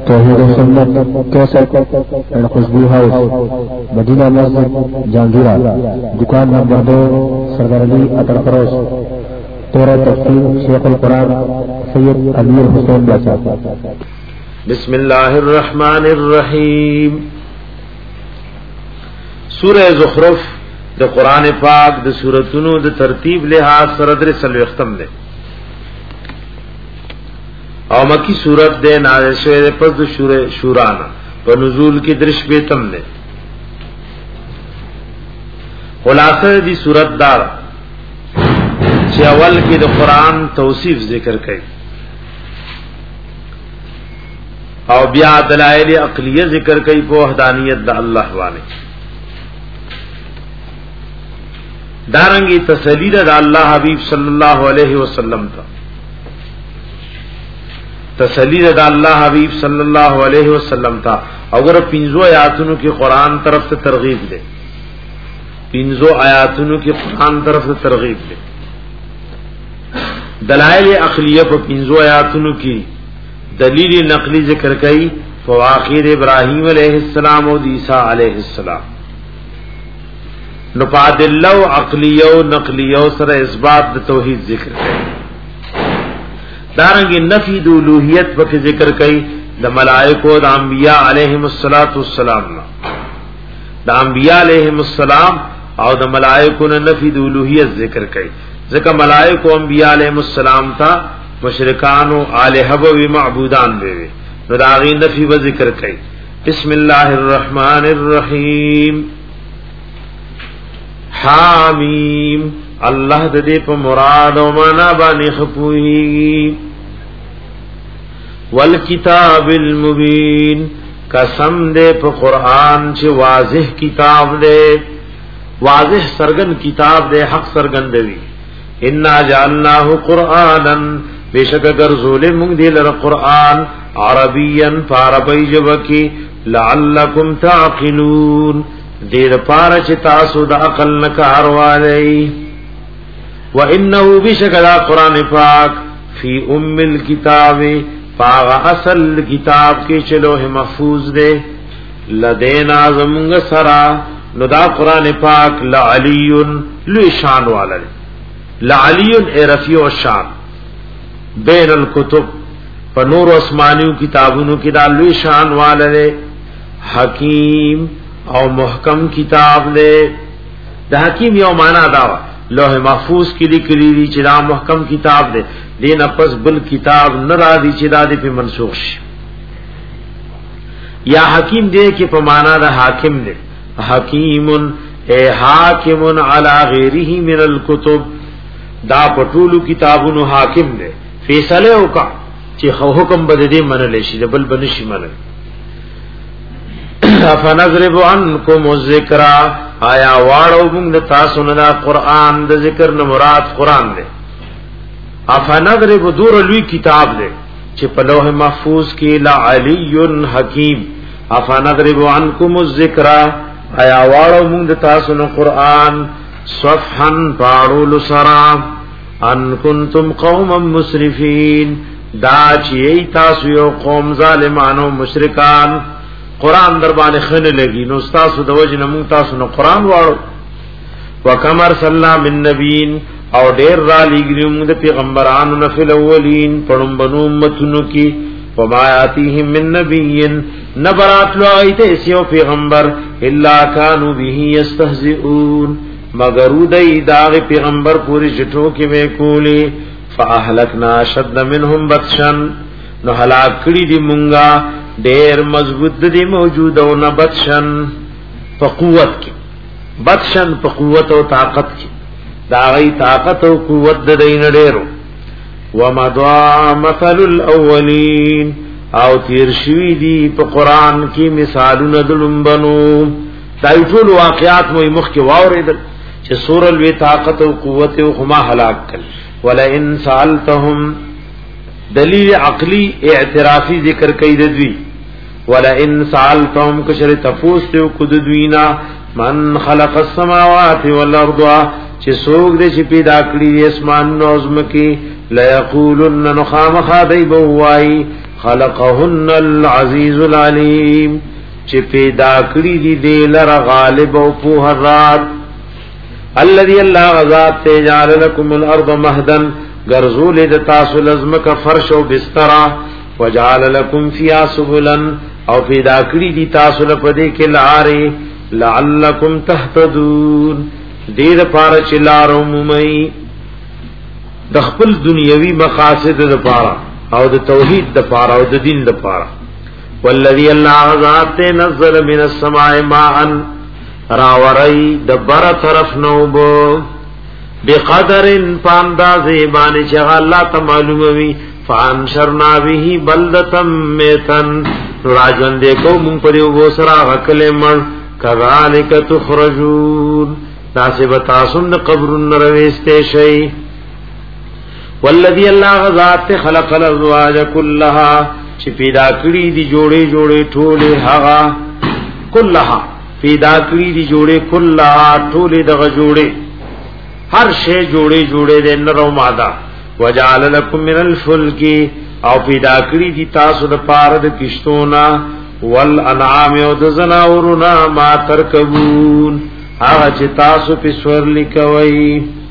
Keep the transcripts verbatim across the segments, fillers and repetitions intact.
توحید و سنت کیسٹ اینڈ خوشبو ہاؤس مدینہ مسجد جہانگیرہ دکان نمبر دو سردار علی اٹر فروش تیرہ تفسیر شیخ القرآن سید امیر حسین باچا. بسم اللہ الرحمن الرحیم. سورہ زخرف د قرآن پاک د سورتونو د ترتیب لحاظ سره در سلوختم ده او مکی سورت ده نازل شوه پس د سورہ شورا نه په نزول کې درش بیتم ده. خلاصه دی سورت دار چې اول کې د قرآن توصیف ذکر کړي او بیا دلائل عقلیه ذکر کړي په وحدانیت د الله باندې. دارنگی تسلی د الله حبیب صلی الله علیه وسلم تا تسلی د الله حبیب صلی الله علیه وسلم تا اگر پنځو آیاتونو کې قران طرف سے ترغیب ده پنځو آیاتونو کې قران طرف سے ترغیب ده. دلائل عقلیه په پنځو آیاتونو کې دلیل نقلی ذکر کړي فواخر ابراهیم علیه السلام او عیسی علیه السلام نو پادلو عقلیو نقلیو سره اثبات د توحید ذکر کړي. دارنګ نفی د الوهیت په ذکر کړي د ملائکه او د انبیاء علیهم الصلاۃ والسلام د انبیاء علیهم السلام او د ملائکه نه نفی د الوهیت ذکر کړي ځکه ملائکه او انبیاء علیهم السلام ته مشرکان او الہ و معبودان وي نو دا غي نفی و ذکر کړي. بسم الله الرحمن الرحیم. حامیم الله د دې په مراد او معنا باندې خپوي. والکتاب المبین قسم دې په قران چې واضح کتاب دې واضح سرګن کتاب دې حق سرګن دی. ان جعلناه قرانا بشک غرزول موږ دې لره قران عربیا فاربی جوکی لعلکم تعقلون دیر پارا چی تاسو دا عقل نکار والی. و انہو بشکل قرآن پاک فی ام الکتاب پاغ اصل کتاب کی چلوح محفوظ دے لدینا زمونگ سرا نو دا قرآن پاک لعلیون لوی شان والا دے لعلیون اے رفیع و شان بین الکتب پا نور و اسمانیو کتابونو کی دا لوی شان والا دے حکیم او محکم کتاب دے. دا حکیم یو معنی داوا لوح محفوظ کی لکلی دی چی دا محکم کتاب دے دین اپس بل کتاب نرا دی چی دا دی پی منسوخ شی. یا حکیم دے کی پا معنی دا حاکم دے حکیم اے حاکم علی غیره من الکتب دا پٹولو کتابونو حاکم دے فیصلے ہوکا چی حکم بددے منلے شی دا بل بنشی منلے. فنضرب عنکم الذکر آیا واړو موږ د تاسو نه قرآن د ذکر نه مراد قرآن دی. افنضرب دور لوی کتاب دی چې په لوح محفوظ کې لعلی حکیم. افنضرب عنکم الذکر آیا واړو موږ د تاسو نه قرآن صفحا پاړو لسرا ان کنتم قوما مسرفین دا چې تاسو یو قوم ظالمانو مشرکان قرآن در باندې خنه لګي نو تاسو د وجه نه مونږ تاسو نو قرآن واړو. وکمر صلی الله من نبیین او ډیر را لګیو موږ د پیغمبرانو نه فل اولین پړم بنو امتونو کې وما یاتیهم من نبیین نبرات لو ایته سیو پیغمبر الا کانوا به یستهزئون مگر دای دا پیغمبر پوری چټو کې وې کولی فاهلکنا شد منهم بطشن نو هلاک کړي دي مونږه ډیر مضبوط دی موجود او نه بطشن په قوت کې بطشن په قوت او طاقت کې دا غي طاقت او قوت د دین ډیرو. ومضى مثل الاولین او تیر شوی دی په قران کې مثالونه دلمبنو دا ټول واقعات مو مخ کې واوریدل چې سور الوی طاقت او قوت او هما هلاک کړ. ولا ان سالتهم دلیل عقلی اعترافی ذکر کئی دوی. ولا ان سالتهم کشر تفوس تیو کد دوینا من خلق السماوات والارض چه سوک دے چه پیدا کری اسمان نوزم کی لیقولن نخام خادی بوائی خلقهن العزیز العلیم چې پیدا کړی دی دلر غالب او په رات الذي الله غزاد تجعل لكم الارض مهدا غرزول د تاسو لزمک فرش او بستر وجعل لكم فيها سبلا او پیدا کړی دی تاسو لپاره کې لارې لعلکم تهتدون دې لپاره چې لارو مومي د خپل دنیوي مقاصد لپاره او د توحید لپاره او د دین لپاره والذي الله ذات نزل من السماء ماء راوري دبر طرف نوبو بقدر پانداز باندې چې الله ته معلوموي فانشرنا به بلدة ميتا راجن دې کو مون پر یو سرا غکلې مړ کذالک تخرجون تاسو به تاسو د قبر نرويسته شي والذي الله ذات خلق الازواج كلها چې پیدا کړی دي جوړې جوړې ټوله هغه كلها پیدا کړی دي جوړې كلها ټوله دغه جوړې هر شی جوړې جوړې د نرو ماده وجعل لكم من الفلك او پیدا کړی دي تاسو د پاره د کشتونه والانعام او د زناورنا ما ترکبون هغه چې تاسو په سور لیکوي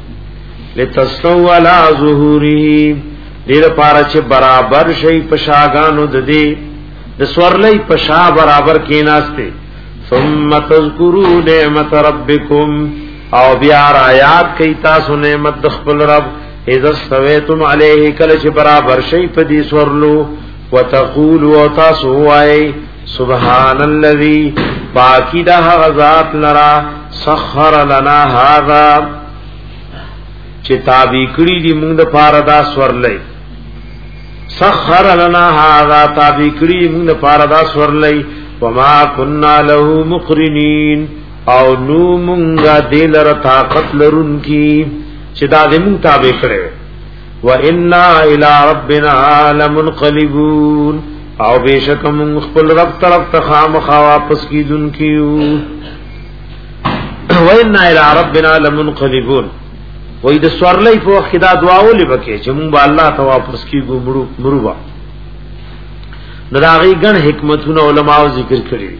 لتسلو علی ظهوره دې لپاره چې برابر شي پشاګانو د دې د سورلې پشا برابر کیناسته ثم تذکروا نعمت ربکم او بیا آیات کوي تاسو نعمت د خپل رب اذا استویتم علیه کله چې برابر شي په دې سورلو وتقولوا تاسو وای سبحان الذي باقی ده غزات لرا سخر لنا هذا چې تابع کړی دي موږ د پاره دا سورلې سخر لنا هذا تابع کړی موږ د پاره دا سورلې وما كنا له مقرنين او نو مونږه دلر طاقت لرونکي چې دا دې مونږ تابع کړو وإنا إلى ربنا لمنقلبون او بشک مونږ خپل رب طرف ته خامخا واپس کیدونکیو وإنا إلى ربنا لمنقلبون وې د سوړلې په وخت دا دعا ولې وکړي چې مونږ الله ته واپس کیږو مړو مړو دراغي ګڼ حکمتونه علماء ذکر کړی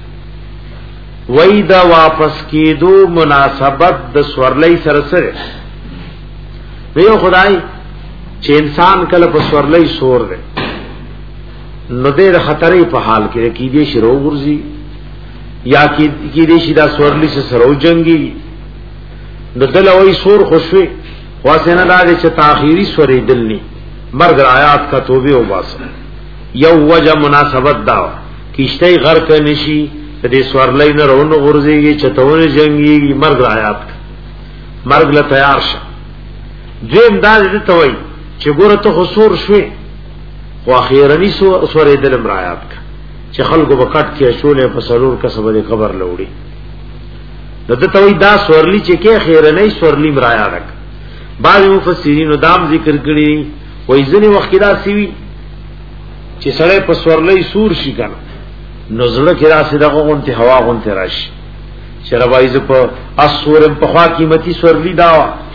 وې دا واپس کیدو مناسبت د سوړلې سره سره دیو خدای چې انسان کله په سوړلې سور دی نو دې خطرې په حال کې کې دې شرو ورزي یا کې کې دې شدا سوړلې سره وجنګي نو دل وې سور خوشوي واسنه دا چې تاخيري سورې دلني مرګ آیات کا توبه او باسه یو وجه مناسبت دا کیشته غرق نشي دې سوړلې نه رونو ورزيږي چتهونه جنگي مرګ آیات مرګ له تیار شه دیم دا دې ته وای چې ګوره ته خسور شوي خو اخیرنی سورې دل امرایات چې خلکو وکټ کې شولې په سرور کسب دې خبر لوړي دته ته وای دا سورلی چې کې اخیرنی سورلی امرایات بعض مفسرین دام ذکر کړي وای ځنی وخت دا سیوی چې سړی په سورلې سور شي کنه نزله کې راسي دغه غونته هوا غونته راشي شربایز په اسورم په خوا قیمتي سورلی دا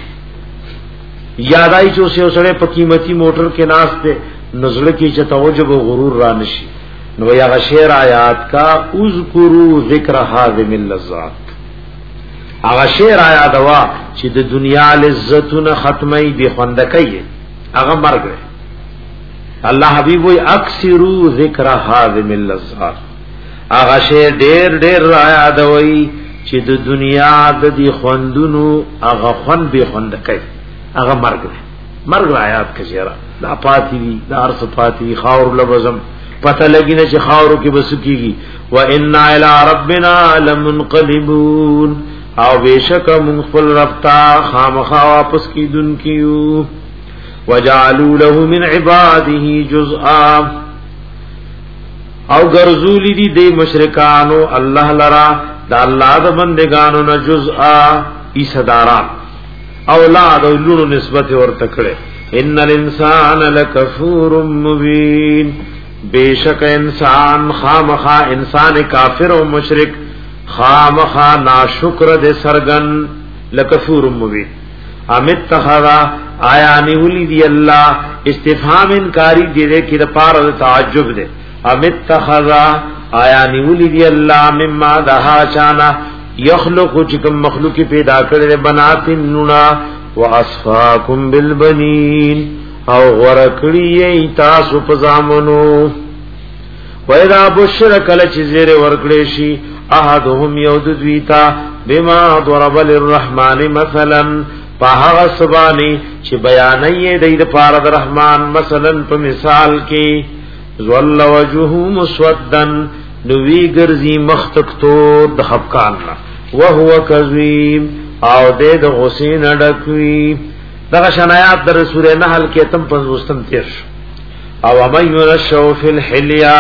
یادای چې اوسه سره په قیمتي موټر کې ناشته نزله کې چې توجب او غرور را نشي نو یا شعر آیات کا اذکروا ذکر هاذم اللذات هغه شعر آیات وا چې د دنیا لذتونه ختمي به خوندکې هغه مرګ الله حبیب وي اکثروا ذکر هاذم اللذات هغه شعر ډېر ډېر آیات وي چې د دنیا د دې خوندونو هغه خوند به خوندکې هغه مرګ مرګ آیات کجرا دا پاتې دي دا ارث پاتې دي خاور لبزم پته لګی نه چې خاورو کې بس کیږي و ان الى ربنا لمنقلبون او بشک من خپل رب ته خامخا واپس کیدون کیو وجعلوا له من عباده جزءا او ګرځولی دي د مشرکانو الله لرا دا الله د بندگانو نه جزءا ایصداران اولاد او لونو نسبت ورته کړي ان الانسان لکفور مبین بیشک انسان خامخا انسان کافر او مشرک خامخا ناشکر دے سرغن لکفور مبین امت تخذا آیا نیولی دی اللہ استفهام انکاری دی دے کی دا پارا تعجب دے امت تخذا آیا نیولی دی اللہ مما دہا چانا یخلق چکم مخلوقی پیدا کرے بنات نونا و اصفاکم بالبنین او غرکڑی ایتاسو پزامنو و اذا بشر کلچ زیر ورکڑیشی احدهم یوددویتا بما ضرب للرحمن مثلا پاہا سبانی چی بیانی دید پارد رحمان مثلا پا مثال کی زوال وجهو مسودن نوی گرزی مختکتو دخبکاننا وهو کذویم او دید غسین ڈکوی دغشن آیات در سورہ نحل کے تم پنزوستم تیرش او من ینشو فی الحلیا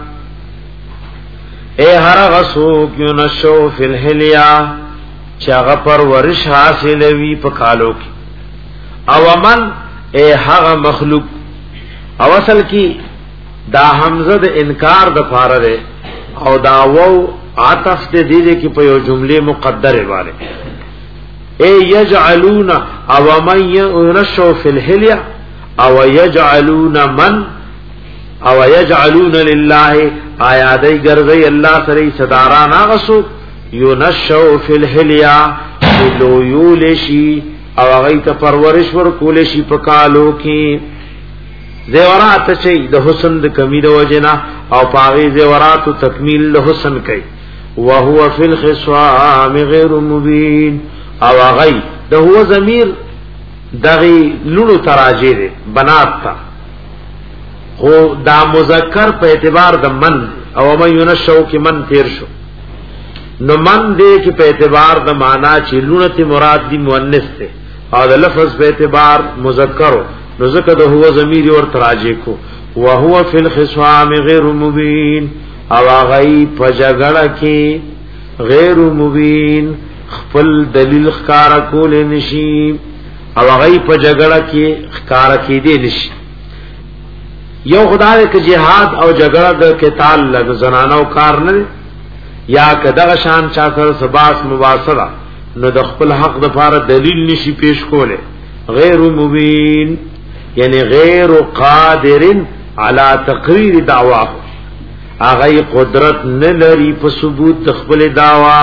اے ہر غسوک ینشو فی الحلیا چاگا پر ورش حاصلوی پکالو کی او من اے حغ مخلوق او اصل کی دا حمزه د انکار د پاره ده او دا وو عطف دې دې کی په یو جمله مقدره والے اے یجعلون او من ينشو فی الحلیا او یجعلون من او یجعلون لله آیا دای ګرځي الله سره صداران غسو ينشو فی الحلیا لو یولشی او غیت پرورش ور کولشی پکالو کی زیورات چي د حسن د کمی د وجنا او پاغي زیورات تکمیل د حسن کوي وهو فی الخصام غیر مبین او غی د هو ضمیر دغی لونو تراجی ده بنات تا خو دا مذکر په اعتبار د من او من ينشو کی من تیر شو نو من دې کی په اعتبار د معنا چې لونته مراد دی مؤنث ته او د لفظ په اعتبار مذکر نو ذکر د هو ضمیر اور تراجی کو وهو فی الخصام غیر مبین او غی په جګړه کې غیر مبین خپل دلیل ښکارا کول نشي او غی په جګړه کې ښکارا کې دی نشي یو خدای کې جهاد او جګړه د قتال لګ زنانو کار نه یا کداغه شان چا سره سباس مباصره نو د خپل حق د لپاره دلیل نشي پیش کوله غیر مبین یعنی غیر قادر علی تقریر دعواه اغه قدرت نه لري په ثبوت د خپل دعوا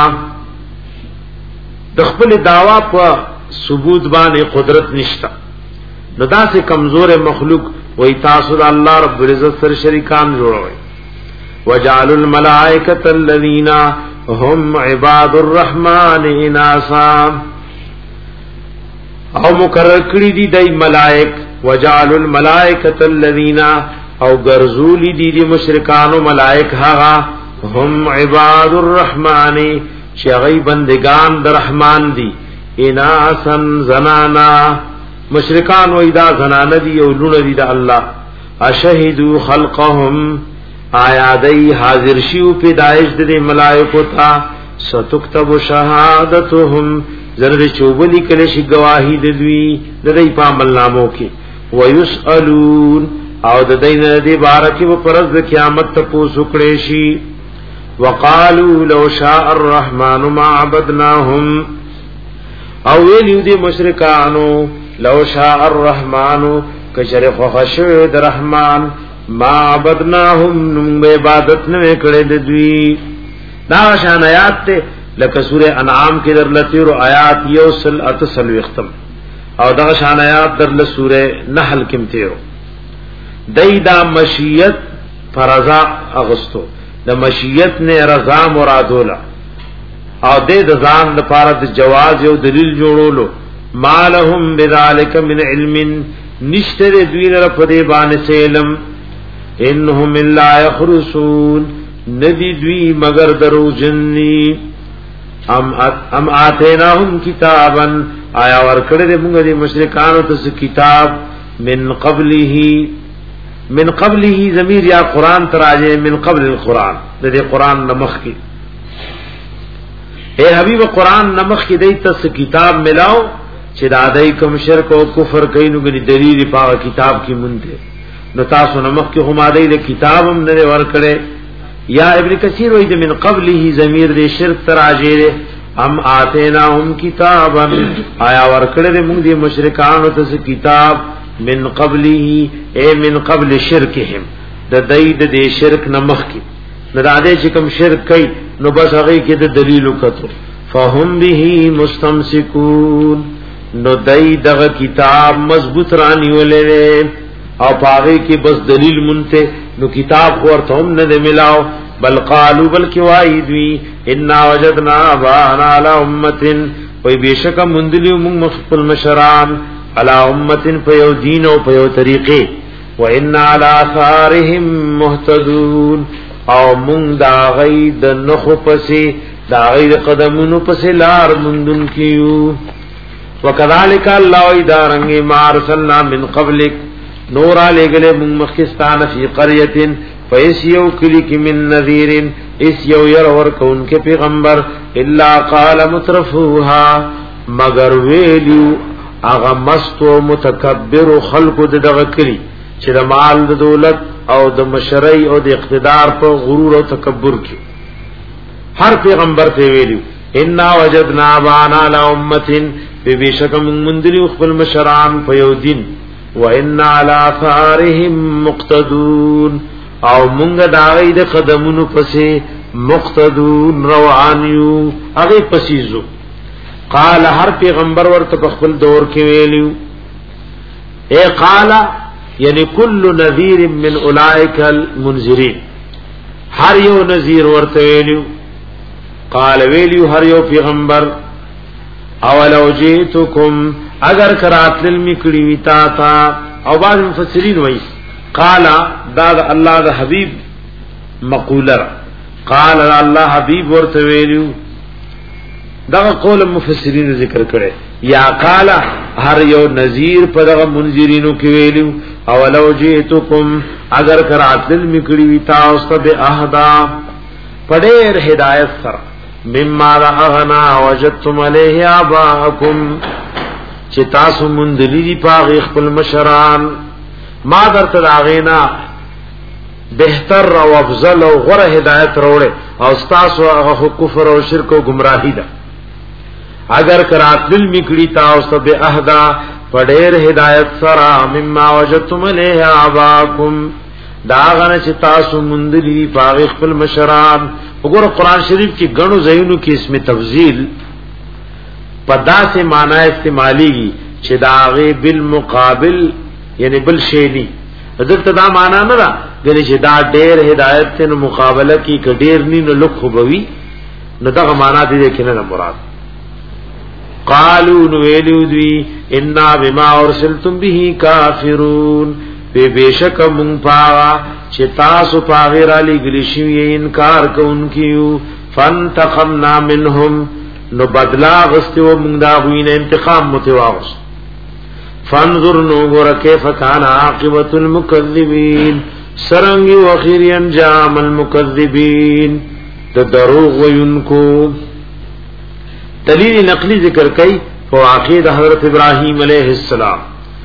د خپل دعوا په ثبوت باندې قدرت نشته نو دا سه کمزور مخلوق وای تاسو الله رب العزت سره شریکان جوړوي وجعلوا الملائکه الذین هم عباد الرحمن اناسا او مقرر کړی دي د ملائک وجعلوا الملائکه الذین او غرزولی دی دی مشرکانو ملائک هغه هم عباد الرحمن چې غي بندگان د رحمان دي اناسن زنانا مشرکان و اذا زنانا دی او لونه دی د الله اشهدو خلقهم آیا دی حاضر شیو پیدائش د ملائکو تا ستكتب شهادتهم زرد چوبلی کله شي گواہی د دوی د دې په عمل نامو کې ويسالون او د دین دی بارکی و پرز د قیامت ته پوسو کړي شي وقالو لو شاء الرحمن ما عبدناهم او ویلو دی مشرکانو لو شاء الرحمن کشر خوښو د رحمان ما عبدناهم نو عبادت نه کړي د دوی دا شان آیات ته لکه سوره انعام کې در لتیرو آیات یوسل اتصل وختم او دا شان آیات در له سوره نحل کې تیرو دایدا مشیت فرضا اغستو د مشیت نه رضا مرادولا او د ځان د پاره د جواز یو دلیل جوړولو مالهم بذالک من علم نشتر دوی نه په دې باندې علم انهم الا يخرسون ندی دوی مگر درو جننی ام ام اتیناهم کتابا آیا ورکړه دې موږ دې مشرکانو ته کتاب من قبله من قبله ضمیر یا قران تراجه من قبل القران د دې قران نمخ کی اے حبیب قران نمخ کی دې ته کتاب ملاو چې دا دای کوم شرک او کفر کینو غني دلیل په کتاب کې مونته نو تاسو نمخ کې هم دې له کتابم نه ورکړه یا ابن کثیر وایي من قبله ضمیر دې شرک تراجه ام آتیناهم کتابا آیا ورکړه دې موږ دې مشرکانو ته کتاب من قبله اے من قبل شرکهم د دای د دې شرک نمخ کی نه د دې چې کوم شرک کوي نو بس هغه کې د دلیل وکړو فهم به مستمسکون نو دای دغه کتاب مضبوط رانی ولې او پاره کې بس دلیل مونته نو کتاب ورته هم نه ملاو بل قالو بل کی وایدوی ان وجدنا بانا علی امه وای بشک مندلیو موږ مخفل مشران علی امه په یو دین او په یو طریقې و ان علی اثارهم مهتدون او موږ دا غي د نخو پسې دا غي د قدمونو پسې لار مندون کیو وکذالک الله ادارنګ ما ارسلنا من قبلک نور علی گله موږ مخکستان فی قريه فیس یو کلی کی من نذیرین اس یو یر ورکون کے پیغمبر الا قال مترفوها مگر ویلیو اغا مستو متکبر خلق دغه کلی چې د مال د دولت او د مشرعی او د اقتدار په غرور او تکبر کې هر پیغمبر ته ویلیو ان وجدنا بانا لامه بشک من مندلی خپل مشران په یو دین وان علی اثارهم مقتدون او مونږ دا غي د قدمونو پسې مقتدون روانیو هغه پسیزو قال هر پیغمبر ورته په خپل دور کې ویلیو اے قال یعنی کل نذیر من اولئک المنذرین هر یو نذیر ورته ویلیو قال ویلیو هر یو پیغمبر اولو جئتکم اگر کرات للمکړی وتا تا او بعض مفسرین وایي قال داد الله د حبیب مقوله قال الله حبیب ورته ویلو دا قول مفسرین ذکر کړي یا قال هر یو نذیر په دغه منذرینو کې ویلو او لو جئتکم اگر کراتل میکړی وی تاسو ته اهدا پډېر هدایت سره مما راغنا وجدتم علیه اباکم چې تاسو مندلی دی پاغ خپل مشران ما در تداغینا بہتر او افضل او غره ہدایت روڑے او استاسو هغه کفر او شرک او گمراهی ده اگر کرات دل میکړی تاسو به اهدا پډېر ہدایت سرا مما وجدتم علیه اباکم داغنه چې تاسو مندلی پاغ خپل مشران وګوره قران شریف کې غنو زینو کې اسم تفضیل پدا سے معنی استعمالی چې داغه بالمقابل یعنی بل شیلی دلته دا معنا نه دا غني چې دا ډېر هدایت ته مقابله کی کډیر نی نو لک خوبوي نو دا معنا دې کې نه مراد قالوا ویلو دی ان بما ارسلتم به کافرون به بشک مون پاوا چې تاسو پاغیر علی گلیشی انکار کوونکیو فانتقمنا منهم نو بدلا غستو مونږ دا وینه انتقام متواوس فانظر نو ګور کیف کان عاقبت المکذبین سرنگی و اخیری انجام المکذبین د دروغ وینکو دلیل نقلی ذکر کئی فواقید حضرت ابراہیم علیہ السلام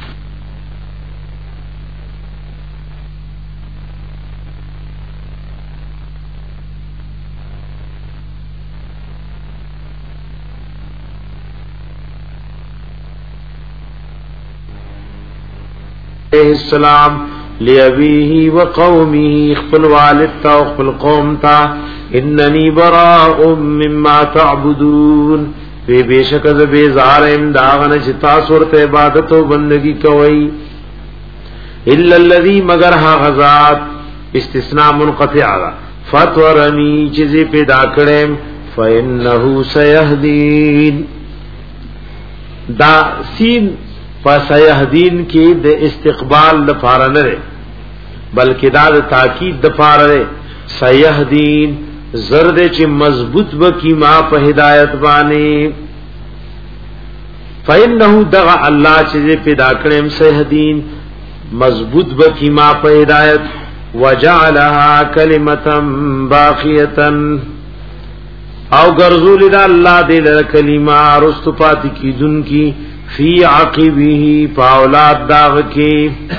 علیہ السلام لأبیه وقومه خپل والد تا خپل قوم تا اننی براء مما تعبدون بے بیشک از بیزار امداغن چتا صورت عبادت و بندگی کوئی الا الذی مگر ها غزات استثناء منقطع فتورنی چیزی پیدا کریم فإنه سیهدین دا سین فسیهدین کی د استقبال د پاره نه بلکې دا د تاکید د پاره نه سیهدین زرد چې مضبوط وکي ما په هدایت باندې فإنه دغ الله چې پیدا کړم سیهدین مضبوط وکي ما په هدایت وجعلها کلمتا باقیه او ګرځول دا الله دې کلمه رستفات کی دن کی فی عقبه پاولاد داغ کی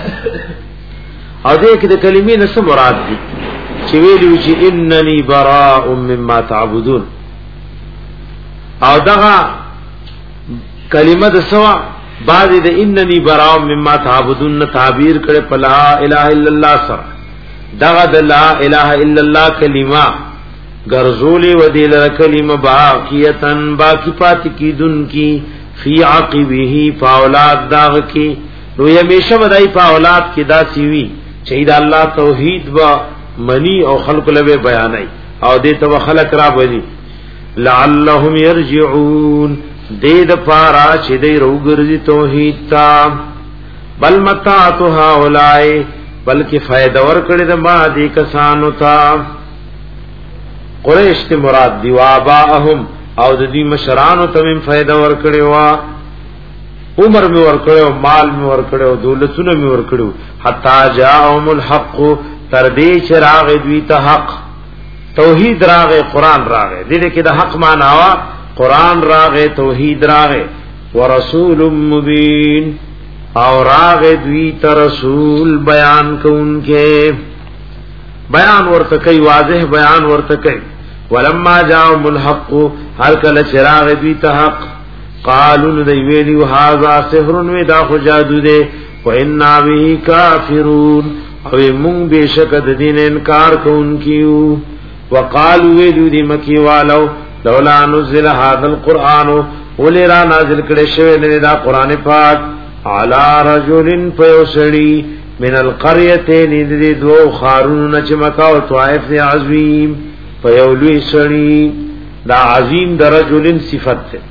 او دې کې د کلمې نه مراد دي چې ویلو چې اننی براء مما تعبدون او دغه کلمه د سوا بعد د اننی براء مما تعبدون تعبیر کړي په لا اله الا الله سره دغه د لا اله الا الله کلمه غرزولی و دل کلمه باقیتن باقی پات کی دن کی فی عقبه فاولاد داغ کی نو یمیشه ودای په اولاد کې دا سیوی چې دا الله توحید با منی او خلق له بیانای او دې تو خلق را بني لعلهم يرجعون دې د پارا چې دې روګرځي توحید تا بل متاعت هؤلاء بلکې فائدہ ور کړی د ما دې کسانو تا قریش ته مراد دی واباهم او د دې مشرانو ته هم فائدہ ور کړی وا عمر می ور کړو مال می ور کړو دولتونه می ور کړو حتا جاءهم الحق تر دې چې راغ دوی ته حق توحید راغه قران راغه دې کې د حق معنا وا قران راغه توحید راغه ورسول مبین او راغه دوی ته رسول بیان کوونکې بیان ورته کوي واضح بیان ورته کوي ولما جاءهم الحق هر کله چې راغ دوی ته حق قالوا دی ویلو هاذا سحر و دا خو جادو دے و انا به کافرون او مون بشک د دین انکار کوونکیو وقالوا ویلو دی مکی والو لولا نزل هذا القران ولرا نازل کړي شوی نه دا قران پاک علی رجل فیسری من القريتين ذي دو خارون چې مکه او طائف دی عظیم فیولوی سری دا عظیم درجلن صفت ده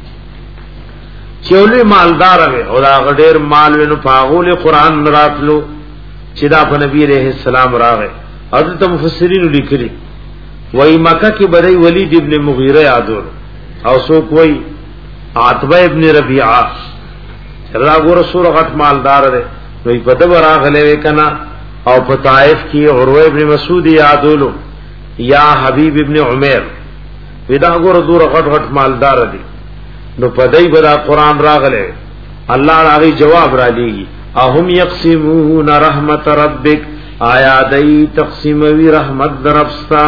چولې مالدار وي او دا غډیر مال ونو پاغول قران راتلو چې دا په نبی عليه السلام راغی حضرت مفسرین لیکلي وای مکه کې بدای ولید ابن مغیره یادول او سو کوئی عتبہ ابن ربیعہ راغور سور غټ مالدار دی وای په دغه راغله وکنا او په طائف کې عروه ابن مسعود یادولو یا حبیب ابن عمر ودا ګور دور غټ غټ مالدار دی نو پدای بدا قران راغله الله راغي جواب را لېږي اهم یقسمون رحمت ربک آیا دای تقسیموی رحمت درفستا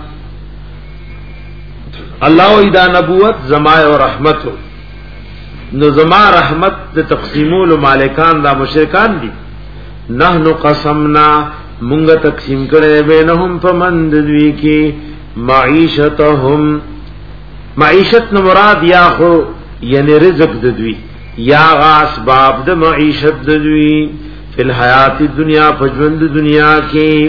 الله اذا نبوت زما او رحمت نو زما رحمت د تقسیمول مالکان دا مشرکان دي نحنو قسمنا مونږ تقسیم کړي بینهم فمن دوی کی معیشتهم معیشت نو مراد یا خو یعنی رزق د دوی یا اسباب د معیشت د دوی فی الحیات الدنیا فجوند دنیا کې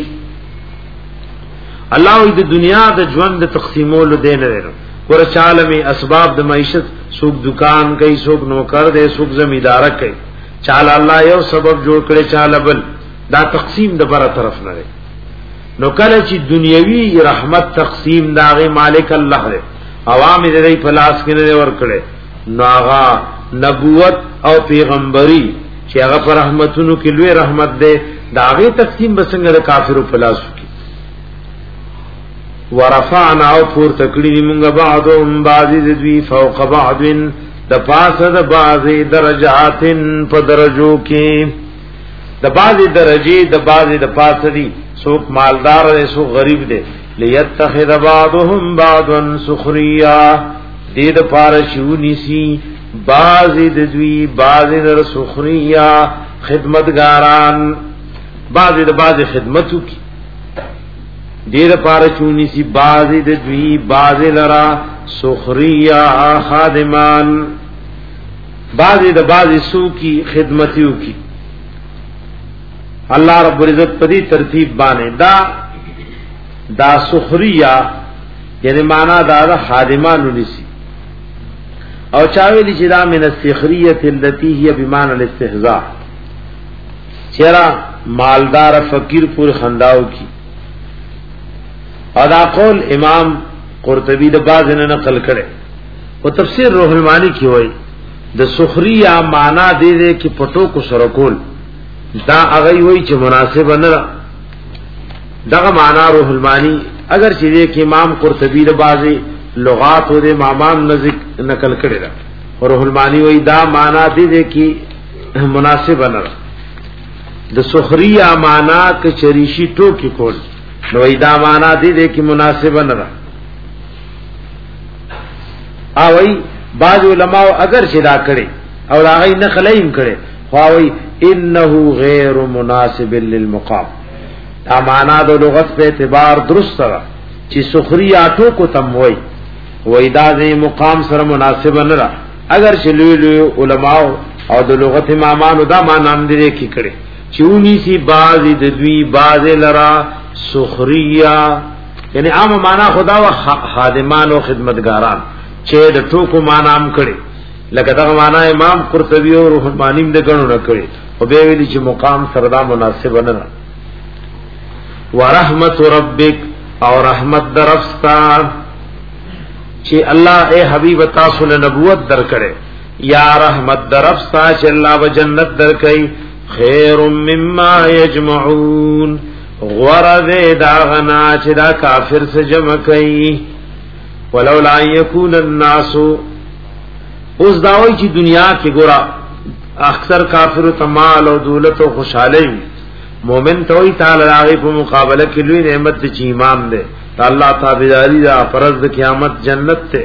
الله د دنیا د ژوند تقسیمول دین لري ورچاله می اسباب د معیشت سوق دکان کوي سوق نوکر دے سوق زمیدار کوي چاله الله یو سبب جوړ کړي چاله بل دا تقسیم د بره طرف نه نو کله چې دنیوي رحمت تقسیم داغه مالک الله دی عوام دې په لاس کې نه ور کړي ناغا نبوت او پیغمبري چې هغه پر رحمتونو کې لوی رحمت ده داغه تقسیم بسنګ د کافرو په لاس کې ورفعنا او پور تکړی موږ بعضهم بعض ذی فوق بعض د پاسه د بعض درجاتن په درجو کې د بعض درجه د بعض د پاسه دي څوک مالدار دی څوک غریب دی لیتخذ بعضهم بعضا سخریا دې د پارشونی سی بعض د دوی بعض در سخریا خدمتګاران بعض د بعض خدمتو کی دې د پارشونی سی بعض د دوی بعض لرا سخریا خادمان بعض د بعض سو کی خدمتیو کی الله رب العزت په دې ترتیب باندې دا دا سخریا یعنی معنا دا د خادمانو نسی او چاویلی چې دا من السخریه التي هي بمعنى الاستهزاء چرا مالدار فقیر پور خنداو کی ادا قول امام قرطبی د باز نه نقل کړي او تفسیر روح المانی کی وای د سخریه معنا دې دې کې پټو کو سره کول دا هغه وای چې مناسب نه دغه معنا روح المانی اگر چې کې امام قرطبی د بازي لغات او د امام نقل کړي دا روح المانی وای دا معنا دې کې مناسب نه د سخریه معنا ک چریشی ټوکی کول نو دا معنا دې دې کې مناسب نه او ای بعض علماء اگر چې دا کړي او دا غي نه خلایم کړي خو وی انه غیر مناسب للمقام. دا معنا د لغت په اعتبار درست ده چې سخریا ټکو تم وای وای دا د مقام سره مناسب نه را. اگر چې لوی لوی علماء او د لغت امامانو دا معنا هم دې کې کړي چې ونی سی بعض د دوی بعض لرا سخریا یعنی عام معنا خدا و خادمان او خدمتګاران چې د ټکو معنا هم کړي لکه دا معنا امام قرطبی او روح المانی دې غنو نه کړي او به ویلي چې مقام سره دا مناسب نه را. ورحمت ربک او رحمت درفستا چې الله اے حبیب تاسو له نبوت درکړي یا رحمت درفستا چې الله و جنت درکړي خیر مما یجمعون غرض دا غنا چې دا کافر سے جمع کوي. ولولا یکون الناس اوس دا وایي چې دنیا کې ګورا اکثر کافر تمال او دولت او خوشاله مومن توي تعالی راغي په مقابله کې لوی نعمت چې ایمان ده الله تابعداري دا فرض د قیامت جنت ته.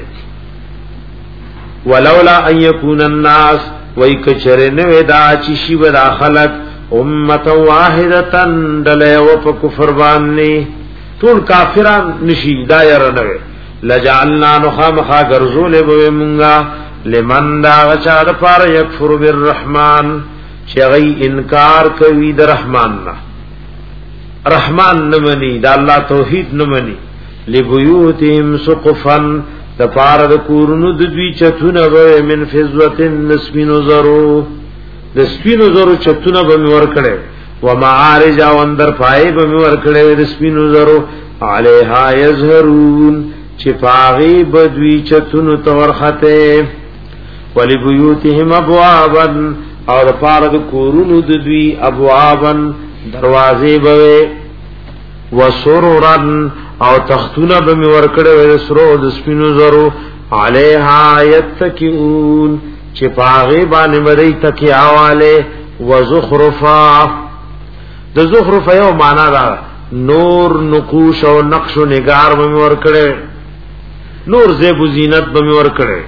ولولا ان يكون الناس وای کچره نه ودا چې شی ودا خلق امه واحده دله او په کفر باندې ټول کافران نشي دایر نه لجعلنا نخامخا غرزول به مونږه لمن دا غچا د پار یکفر بالرحمن شغی انکار کوي د رحمان نه رحمان نمنی دا الله توحید نمنی لبیوتهم سقفا د پار د کورونو د دوی چتونه به من فزوتن نسبینو زرو د سپینو زرو چتونه به ور کړي و معارج او اندر پای به ور کړي د سپینو زرو علیها یظهرون چې پاغي بدوی چتونو تور خته ولبیوتهم ابوابا او د پاره د کورونو د دوی ابوابن دروازې به وسرورن او تختونه به ورکړه و سرو د سپینو زرو علیها یتکئون چې پاغه باندې مری تکیاواله وزخرفا د زخرف یو معنا دا نور نقوش او نقش و نگار به ورکړه نور زیب زینت به ورکړه.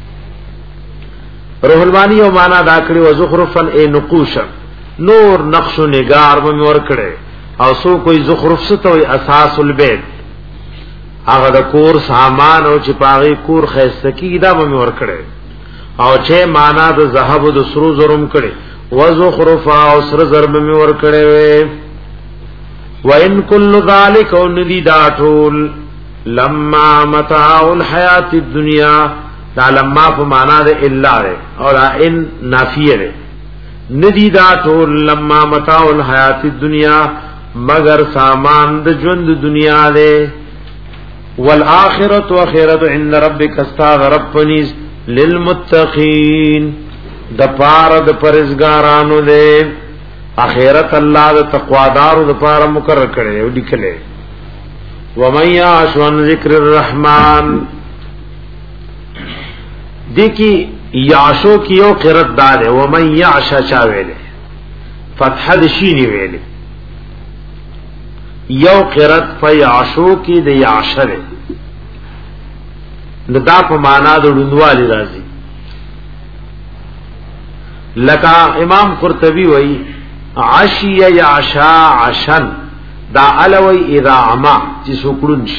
روح المانی او معنا دا کړي وزخرفن ای نقوشا نور نقش و نگار به ور کړي او سو کوئی زخرف ستوي اساس البيت هغه د کور سامان او چې پاغي کور خیستکی دا به ور کړي او چې معنا د ذهب او د سرو زرم کړي وزخرف او سر زر به ور کړي. وان کل ذالک ندی دا ټول لما متاع الحیات الدنیا دا لما په معنا د الا ده او دا ان نافیه ده ندی دا ټول لما متاع الحیات الدنیا مگر سامان د ژوند دنیا ده. والآخرت واخرت عند ربک استغفر ربنیز للمتقین د پاره د پرهیزګارانو ده. اخرت الله د تقوادارو د پاره مقرر کړي او لیکلي. ومن یعش عن ذکر الرحمن دیکی یعشو کی یو قرت دار ہے ومن یعشا چا ویلے فتح دشینی ویلے یو قرت پا یعشو کی دی یعشا دے ندا پا مانا دا رندوالی رازی لکا امام قرطبی وی عشی یعشا عشن دا علوی اذا عما چی سکڑنش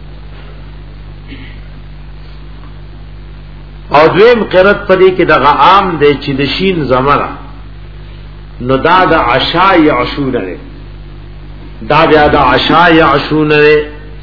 او دویم قرت پدې کې دغه عام دی چې د شین زمرا نو دا د عشاء یعشون لري دا بیا د عشاء یعشون لري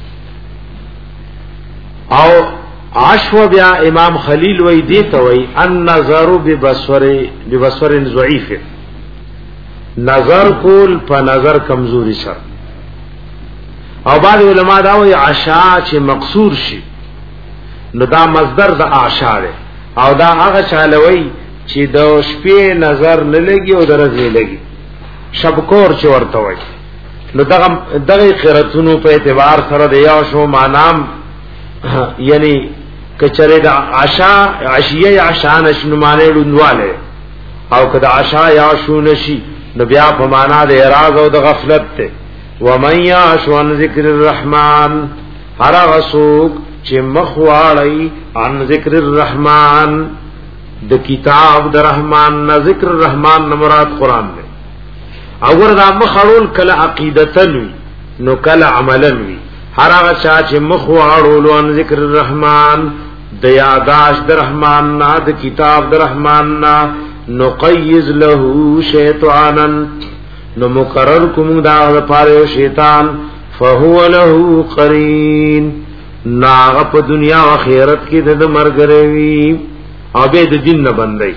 او عشو بیا امام خلیل وی دی ته وی ان نظر ببصر ببصر ضعیف نظر کول په نظر کمزوري سره او بعض علما دا وی عشاء چې مقصور شي نو دا مصدر د اعشار او دا هغه چالوي چې د شپې نظر نه لګي او درځي لګي شبکور چې ورته وای نو دغه دغه قراتونو په اعتبار سره د یو شو معنام یعنی کچره د عشاء عشیه عشان شنو معنی لوندواله او کدا عشاء یا شو نشي نو بیا په معنا د اعراض او د غفلت ته. ومن یعش عن ذکر الرحمن هر غسوک چې مخواړی عن ذکر الرحمن د کتاب د رحمان نه ذکر الرحمن نه مراد قران دی او وردا مخړول کله عقیدتن وی نو کله عملن وی هر هغه چې مخواړول عن ذکر الرحمن د یاداش د رحمان نه د کتاب د رحمان نه نقیز له شیطانا نو مقرر کوم دا لپاره شیطان فهو له قرین ناغه په دنیا او آخرت کې د مرګره وی او به د دین نه بندي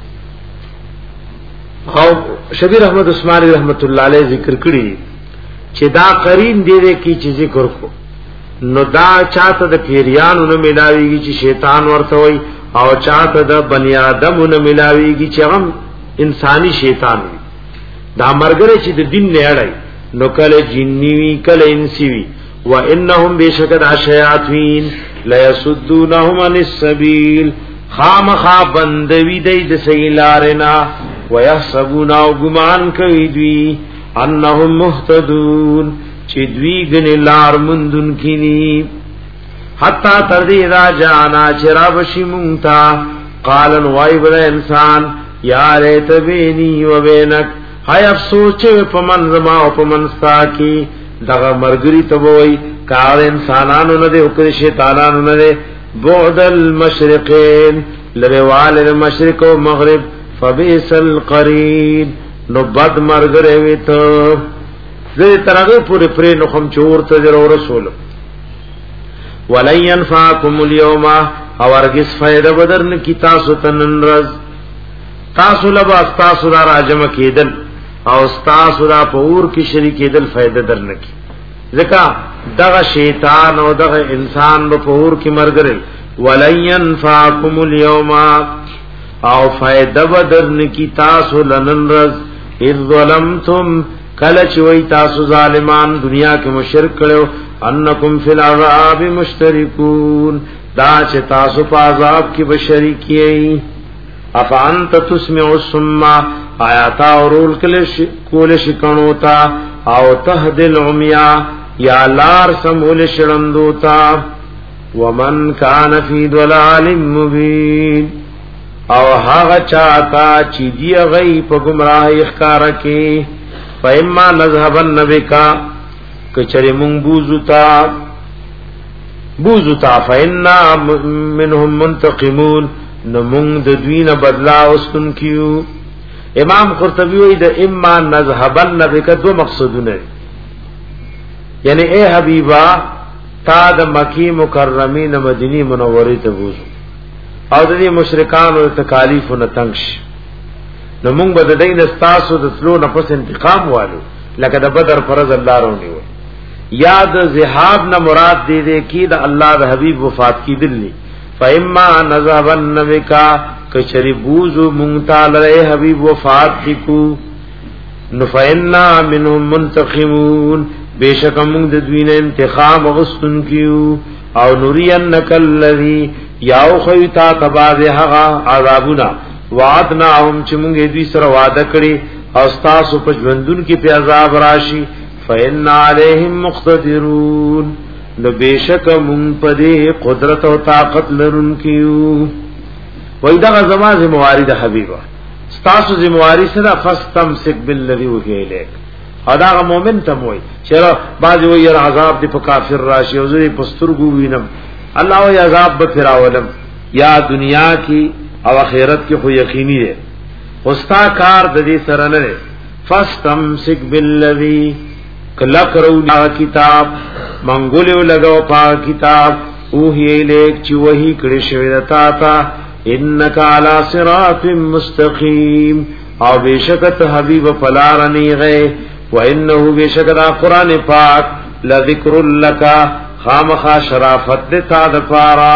او شبیر احمد عثماني رحمت الله علیه ذکر کړی چې دا قرین دی دی کی چې ذکر کو نو دا چاته د پیریانو نه ملاویږي چې شیطان ورته وي او چاته د بنی آدمو نه ملاویږي چې هم انساني شیطان وي دا مرګره چې د دین نه اړای نو کله جنی وی کله انسی وی وانهم بشکد شیاطین لا یسدونهم عن السبیل خامخا بندوی دی د سیلارنا ويحسبون او گمان کوي دوی انهم مهتدون چې دوی غن لار مندون کینی حتا تر دې را جانا چراب شیمونتا قالن وای بل انسان یا ریت بینی و بینک هاي افسوس چې په منځما او په منستا کې دغه مرګري ته وای کار انسانانو نه دي او کې شیطانانو نه دي بعد المشرقين لروال المشرق و مغرب فبئس القرين نو بد مرګره وي ته زه ترغه پورې پرې نو کوم چور ته ضرور رسول ولن ينفعكم اليوم او ارګس فائدہ بدرن کی تاسو تنن رز تاسو لبا تاسو را راجم کېدل او تاسو را پور کی شریکېدل فائدہ درن کی ځکه دغه شیطان او دغه انسان په پور کی مرګره ولن ينفعكم اليوم او فائدہ بدرن کی تاسو لنن رز اذ ظلمتم کله چې وای تاسو ظالمان دنیا کې مشرک کړو انکم فی العذاب مشترکون دا چې تاسو په عذاب کې بشریکي افانت تسمع الصم آیات اورول کول شکانو تا او تهدل عمیا یا لار سمول شړندو تا ومن کان فی ضلال مبین او هغه چاته چې دی غي په گمراهی ښکارا کې فإما نذهبن بکا کچری مون بوزتا بوزتا فإنا منهم منتقمون نمون د دوینه بدلا واستن کیو امام قرطبی وی د اما نذهبن بک دو مقصدونه یعنی اے حبیبا تا د مکی مکرمین مدینی منوره ته بوزو او د دې مشرکان او تکالیف او تنگش نو موږ به د دین استاسو د تلو نه پس انتقام والو لکه د بدر فرض الله رونی و یاد زهاب نه مراد دې دې کی د الله د حبیب وفات کی دلی فاما نذبن بکا کچری بوزو مونږ تعالی حبیب وفات کو نو فإنا منهم منتقمون بیشک موږ د دوی نه انتقام غستون کیو او نورینک الذی یاو خیتا تبازها عذابنا وعدناهم چې موږ دوی سره وعده کړی او تاسو په ژوندون کې په عذاب راشي فإن علیهم مقتدرون نو بیشک مون په دې قدرت او طاقت لرونکیو وای دا زما ذمہواری د حبیبا تاسو ذمہواری سره فاستمسک بالذی وحی الیک ادا مومن ته وای چیرې باز وی عذاب دی په کافر راشي او زری پسترګو وینم الله او عذاب به فراولم یا دنیا کی او آخرت کې خو یقیني دی اوستا کار د دې سره نه فاستمسک بالذی کلا کرو کتاب منګولیو لگاو پا کتاب اوہی لیک چی وحی کڑی شویدتا تا انکا علا صراط مستقیم او بیشکت حبیب پلارنی غی و انہو بیشکت قرآن پاک لذکر لکا خامخا شرافت دیتا دپارا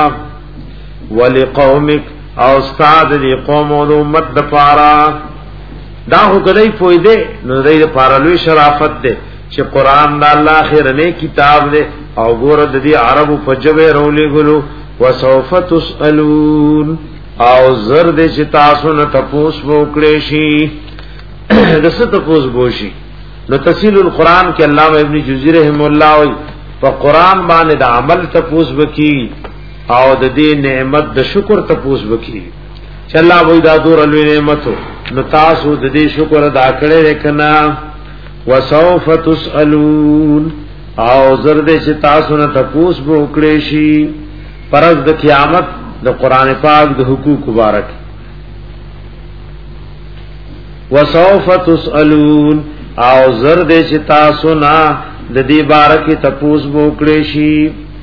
ولقومک او استاد دی قوم و دو امت دپارا دا خو کدی پوی دے نو دی دپارا لوی شرافت دے چې قران د الله خیرنه کتاب دی او ګور د دې عربو په جبه رولې ګلو وسوف تسالون او زر دې چې تاسو نه تاسو وکړې شي دسه تاسو بوشي نو تفسیر القرآن کې علامه ابن جوزی رحم الله وی په قران باندې د عمل تپوس وکي او د دې نعمت د شکر تپوس وکي چې الله وې دا دور لوی نعمتو نو تاسو د دې شکر ادا کړئ کنا وسوف تسالون او زرد چې تاسو نه تپوس وکړئ شي پرز د قیامت د قران پاک د حقوق مبارک وسوف تسالون او زرد چې تاسو نه د دې بارکه تپوس وکړئ شي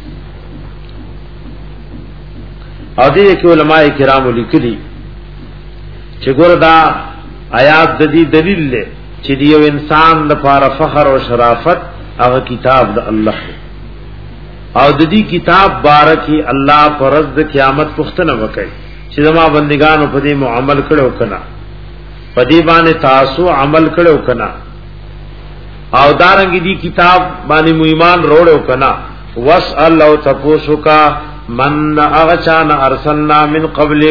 او دې کې علماء کرام لیکلي چې ګور دا آیات د دې دلیل له چې دیو انسان د لپاره فخر او شرافت هغه کتاب د الله او د دې کتاب بارکی الله پرز د قیامت پختنه وکړي چې زما بندگانو په دې معامل کړو کنا په دې باندې تاسو عمل کړو کنا او دارنګ دې کتاب باندې مو ایمان وروړو کنا واسال او تپوسو کا من اغچان ارسلنا من قبلک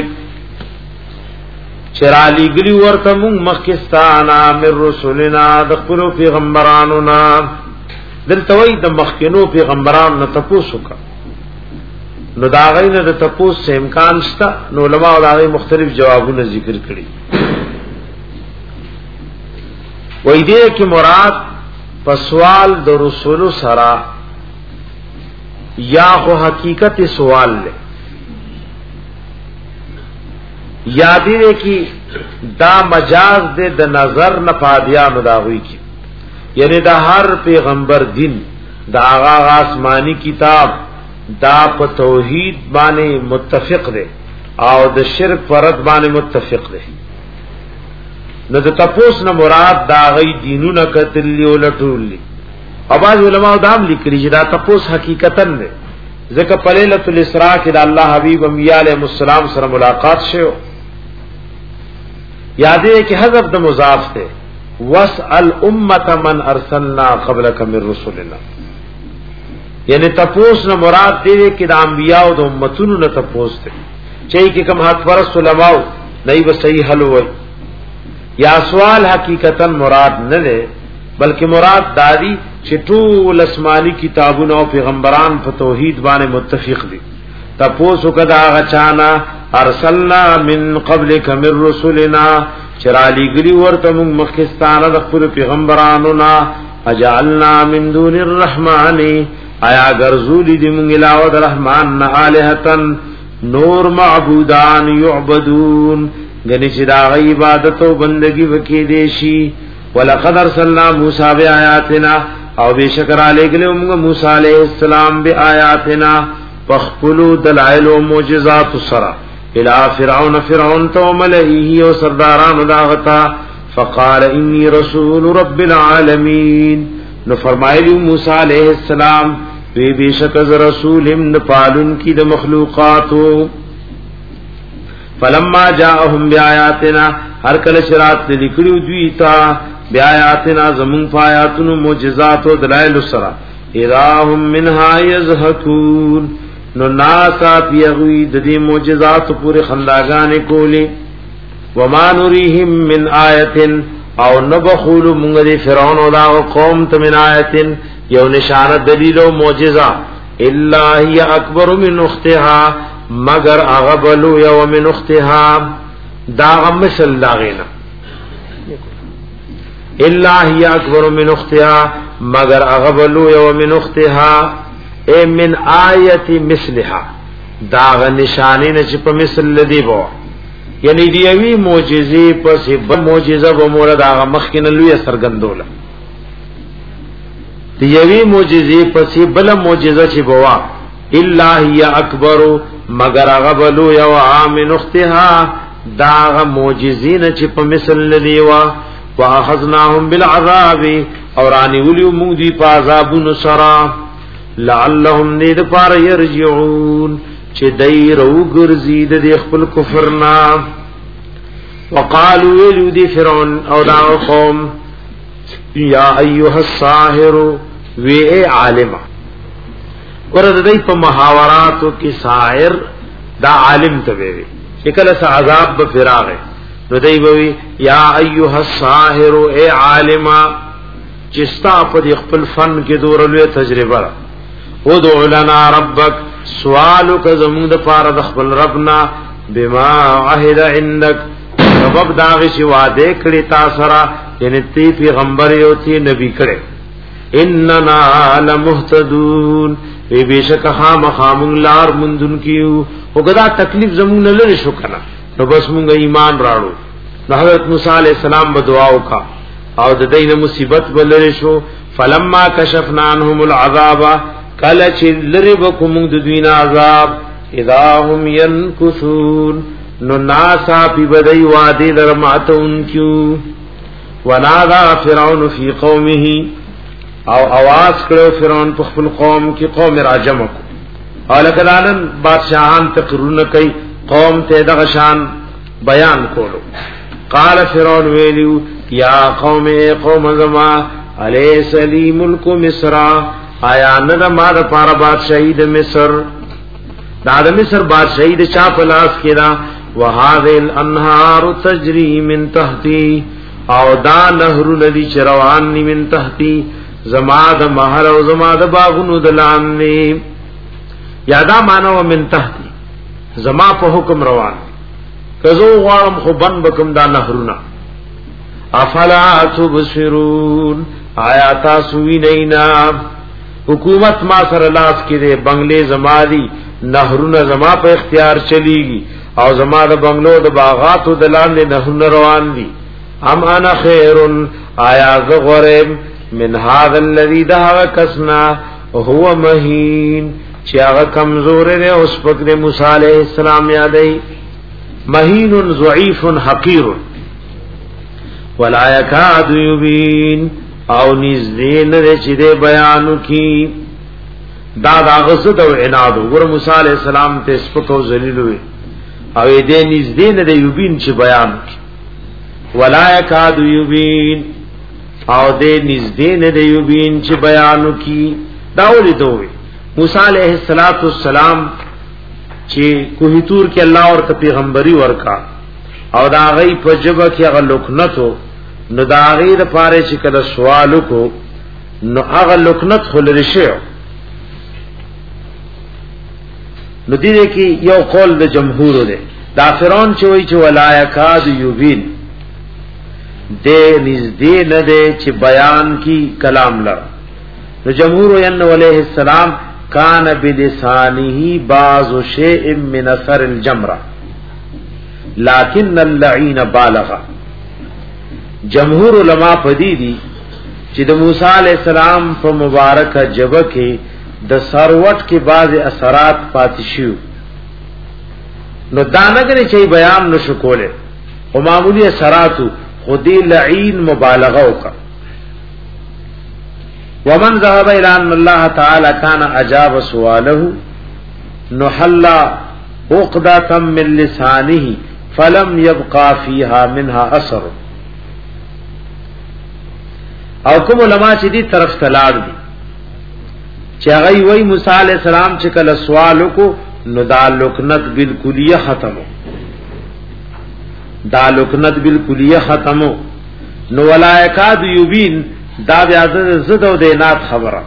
چرالی گلی ورته مون مخکستانا من رسولنا دخلوا پیغمبرانونا دلته وای د مخکینو پیغمبرانو نه تپوسو کا نو دا غینه د تپوس سے امکان شته نو علماء دغه مختلف جوابونه ذکر کړي وای دې کې مراد په سوال د رسول سره یا خو حقیقت سوال لے یادی دے کی دا مجاز دے دا نظر نفادیانو دا ہوئی کی یعنی دا ہر پیغمبر دین دا آغا آسمانی کتاب دا پا توحید بانے متفق دے او دا شرک فرد بانے متفق دے نو دا تپوس نا مراد دا غی دینو نا کتلی و لطول لی اباظ علماء دام لکلی چې دا تپوس حقیقتن دے ذکر پلیلت الاسراء کی دا اللہ حبیب انبیاء علیہ السلام سره ملاقات شو یادے کہ حذف دا مضاف تے واسأل امت من ارسلنا قبلک من رسولنا یعنی تپوس نا مراد دے کہ دا انبیاء دا امتون نا تپوس تے چاہی کہ کم حق پرست علماء نئی و صحیح حل ہوئی یا سوال حقیقتن مراد نہ دے بلکہ مراد دادی چټول اسماني کتابونه او پیغمبران په توحید باندې متفق دي تاسو کدا غچانا ارسلنا من قبلک من رسلنا چرالی گری ورته موږ مخکستانه د خپل پیغمبرانو نا اجعلنا من دون الرحمن آیا ګرځولې دي موږ علاوه د رحمان نه الہتن نور معبودان يعبدون غني چې دا عبادت او بندگی وکي دي شي ولقد ارسلنا موسی بآیاتنا او بشکر علیہ موسی علیہ السلام بآیاتنا فخلو دلائل و معجزات سرا الى فرعون فرعون تو ملئه و سرداران داغتا فقال انی رسول رب العالمین نو فرمائے موسی علیہ السلام بے بشکر رسول ابن پالن کی د مخلوقاتو فلما جاءهم بآیاتنا ہر کل شرات لکڑیو دویتا بیااتنا زمون فایاتن معجزات و دلائل السرا اذاهم منها یزهکون نو ناسا پیغوی د دې معجزات پورې خنداګانې کولې وما نریهم من آیه او نبخول موږ د فرعون او دا قوم ته من آیه یو نشانه دلیل او معجزه الا هي اکبر من اختها مگر اغبلو یو من اختها دا غمشل لاغینا الا هي اکبر من اختها مگر اغبلو یو من اختها اے من آیت مثلها دا غ نشانی نه چې په مثل لدی وو یعنی دیوی معجزې پس به معجزه به مور دا مخکینه لوی سرګندول دیوی معجزې پس بل معجزه چې بوا الا هي اکبر مگر اغبلو یو من اختها دا غ معجزین چې په مثل لدی وو واخذناهم بالعذاب اور انی ولیو مودی په عذاب نصرا لعلهم نید پار یرجعون چې دای رو ګرځي د خپل کفرنا وقالوا ولودی فرعون او دا قوم یا ایها الساحر وی عالم ورته دای په محاوراتو کې ساحر دا عالم ته وی شکل اس عذاب به فراغه نو دی وی یا ایها الساحر اے عالما چستا په خپل فن کې دورلوه تجربه ادع لنا ربک سوالک زمون د پاره د خپل ربنا بما عهد عندك سبب داغی شی وعده کړی تا سره یعنی تی پیغمبر یو تی نبی کړي اننا لمهتدون ای بیشک خام خامون لار مندون کیو وګدا تکلیف زمون نه لری شو کنه نو بس مونږ ایمان راړو حضرت موسی علیہ السلام به دعا وکا او د دینه مصیبت بلری شو فلما کشفنا عنهم العذاب کله چې لری بکوم د دوینا عذاب اذا هم ينكثون نو ناسا پی بدئی وادی درماتون کیو ونادا فرعون فی قومه او आवाज کړو فرعون په خپل قوم کې قوم راجم کو او لکدانن بادشاہان تقرون کوي قوم ته دغه شان بیان کولو قال فرعون ویلو یا قوم قوم زما الیس لی ملک مصر آیا نه ما د پاره بادشاہی د مصر دا د مصر بادشاہی د چا پلاس کړه وهذه الانهار تجري من تحتي او دا نهر ندی چروان نی من تحتی زما د مہر او زما د باغونو د لاندې یادا مانو من تحتی زما په حکم روان کزو غوارم خو بن بکم دا نهرنا افلا تبصرون آیات سوی نینا حکومت ما سره لاس کې دے بنگلے زما دی نهرنا زما په اختیار چلیږي او زما د بنگلو د باغاتو د لاندې نهرنا روان دي ام انا خیر آیا زغرم من هذا الذي دها کسنا هو مهین چې هغه کمزور دی او سپک دی موسی علیہ السلام یادای مهین ضعیف حقیر ولا یکاد یبین او نزدین دې چې دې بیان کی دا داغه څه د عناد وګور موسی علیہ السلام ته سپک او ذلیل وي او دې نزدین دې یبین چې بیان کی ولا یکاد یبین او دې نزدین دې یبین چې بیان کی دا ولې دوی موسی علیہ الصلوۃ والسلام چې کوه تور کې الله اور پیغمبري ورکا او دا غي په جبه کې هغه لکنتو نو دا غي د پاره چې کله سوال کو نو هغه لکنت خلل شي نو دې کې یو قول د جمهور دی دا فرعون چې وایي چې ولا یکاد یبین دې نږدې نه دې چې بیان کی کلام لر نو جمهور ین علیہ السلام کان بلسانه بعض شیء من اثر الجمره لكن اللعين بالغ جمهور علماء پدی دي چې د موسی علی السلام په مبارکه جبه کې د سروت کې بعض اثرات پاتې شو نو دانګره چې بیان نشو کوله او معمولی اثراتو خودی لعین مبالغه وکړه ومن ذهب الى ان الله تعالى كان اجاب سؤاله نحل عقدة من لسانه فلم يبقى فيها منها اثر او کوم علماء چې دي طرف تلاړ دي چې هغه وی موسی عليه السلام چې کله سوال کو نو دا لکنت بالکلیه ختمو دا لکنت بالکلیه ختمو نو ولا یکاد یبین دا بیا د زد او دینات خبره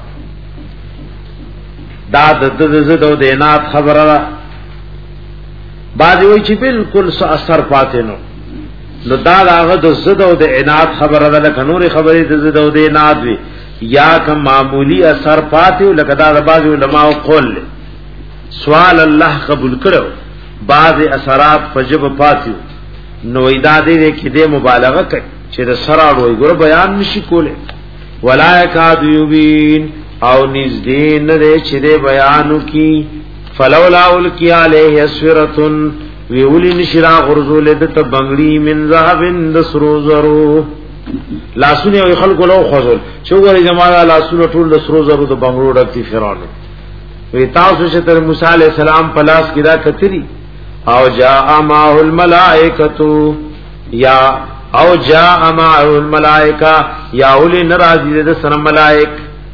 دا د زد او دینات خبره بعد وی چې بالکل څه اثر پاتې نو نو دا هغه د زد او د عناد خبره ده لکه نور خبرې د زد او د عناد وی یا کوم معمولی اثر پاتې لکه دا د بعض علماء قول سوال الله قبول کړو بعض اثرات فجب پاتې نو ایدا دې کې د مبالغه کوي چې د سره وروي ګور بیان نشي کوله ولا یکاد یبین او نزدین دې چې دې بیانو کی فلولا الکی علیه اسورتن ویولی نشرا غرزول دت بنگړی من ذهب دسرو زرو لاسونه یو خلکو لو خزل شو غری جماعه لاسونه ټول دسرو زرو د بنگړو ډکتی فرعون وی تاسو چې تر موسی علی السلام پلاس کیدا کتری او جاء معه الملائکه یا او جاء معه الملائکه یا اولی ناراضی د سن ملائک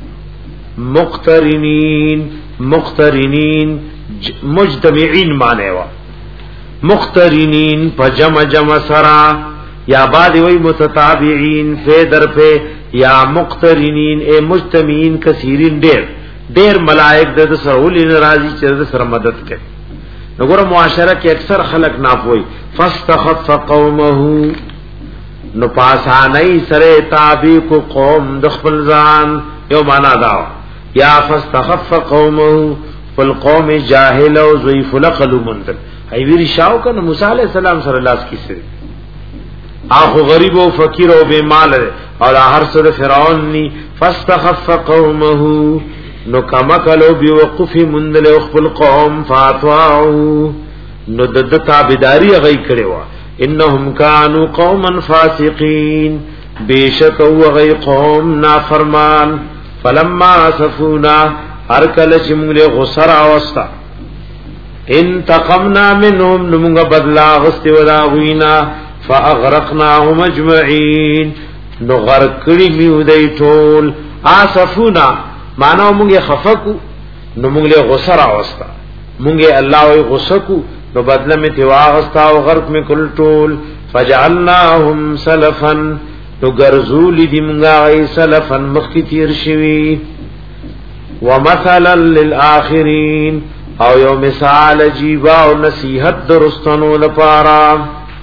مقترنین مقترنین مجتمعین معنی وا مقترنین پجم جم سرا یا بعد وی متتابعین فی در پہ یا مقترنین اے مجتمعین کثیرین دیر ډیر ملائک د سرول ناراضي چې د سره مدد کوي. نګور معاشره کې اکثر خلق ناپوي. فاستخف قومه نو پاسانای سره تابع کو قوم د خپل ځان یو معنا دا یا فاستخف قومه فالقوم جاهل او ضعيف العقل منذر ای ویری شاو کنه موسی علیہ السلام سره لاس کیسه اخو غریب او فقیر او بے مال او هر سره فرعون ني فاستخف قومه نو کما کلو بیوقف مندل خپل قوم فاتواو نو د تابعداري غي کړو انهم كانوا قوما فاسقين بیشک او غي قوم نافرمان فلما اسفونا هر کله چې موږ له غسر اوستا انتقمنا منهم نمغ بدلا غست ودا وینا فاغرقناهم اجمعين نو غرقړي میو دی ټول اسفونا مانو موږ خفقو نو موږ له غسر اوستا موږ الله وي غسکو نو بدله می تیواغستا او غرق می کل ټول فجعلناهم سلفا نو غرزول دی موږ سلفا مخکی تیر شوی ومثلا للآخرین او یو مثال جیبا او نصیحت درستنو لپارا.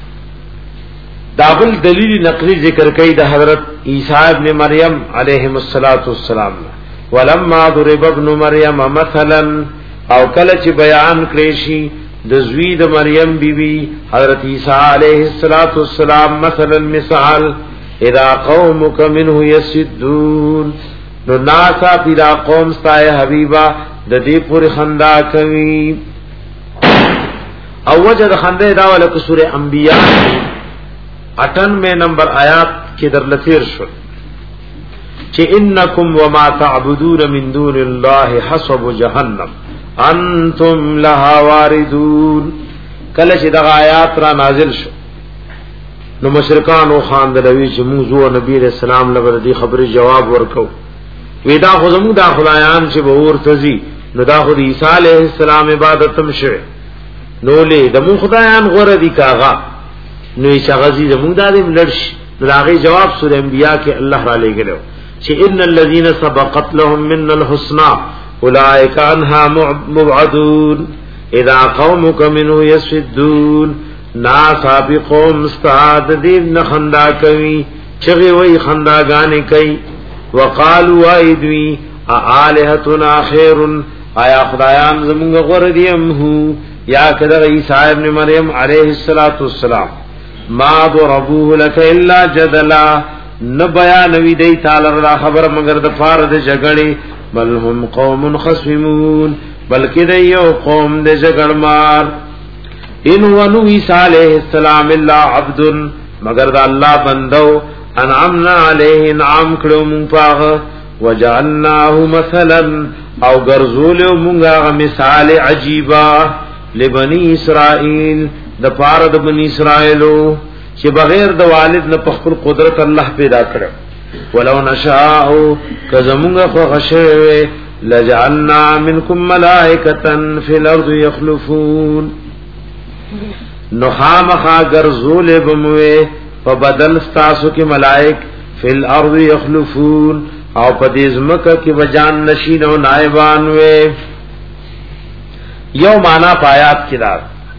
دابل دلیل نقلی ذکر کئی دا حضرت عیسیٰ ابن مریم علیہ السلام ولما ضرب ابن مریم مثلا او کلچ بیان کریشی دزوی دا مریم بی بی حضرت عیسیٰ علیہ السلام مثلا مثال اذا قومک منه یسدون نو ناسا پیدا قوم ستای حبیبا د دې پوری خندا کوي. او وجد خنده دا ولکه سوره انبیاء اٹھانوے نمبر آیات کې در لثیر شو چې انکم وما تعبدون من دون الله حسب جهنم انتم لها واردون. کله چې دا آیات را نازل شو نو مشرکان او خاندلوی چې موږ نبی رسول الله لبر دي خبره جواب ورکو ودا خو زمو دا خدایان چې به ورتزي نو دا خو عیسی علیہ السلام عبادتم شوه نو له دمو خدایان غره دي کاغه نو یې شغزي زمو دا دې لړش راغي جواب سورہ انبیاء کې الله را لګلو چې ان الذين سبقت لهم من الحسنى اولئک عنها مبعدون اذا قومك منه يسدون نا سابقهم استاد دین خندا کوي چغي وای خنداګانې کوي وقالوا ايدوي الہتنا خير آیا خدایان زمونږ غره دي هم هو یا کده عیسی ابن مریم علیہ الصلوۃ والسلام ما ضربوه لك الا جدلا نو بیان وی دی تعالی را خبر مگر د فار د جګړې بل هم قوم خصمون بلکې د یو قوم د جګړ مار ان ونو عیسی علیہ السلام الا عبد مگر د الله بندو انعمنا علیه انعام کړو مونږ پاغه وجعلناه مثلا او غرزول مونږه مثال عجیبا لبنی اسرائیل د پاره د بنی اسرائیلو چې بغیر د والد نه په خپل قدرت الله پیدا کړو. ولو نشاء کزمونږه خو غشوي لجعلنا منکم ملائکه فی الارض یخلفون نو خامخا غرزول بموي په بدل ستاسو کې ملائک فی الارض یخلفون او په دې ځمکه کې وجان نشین او نائبان وې. یو معنا پایات کې دا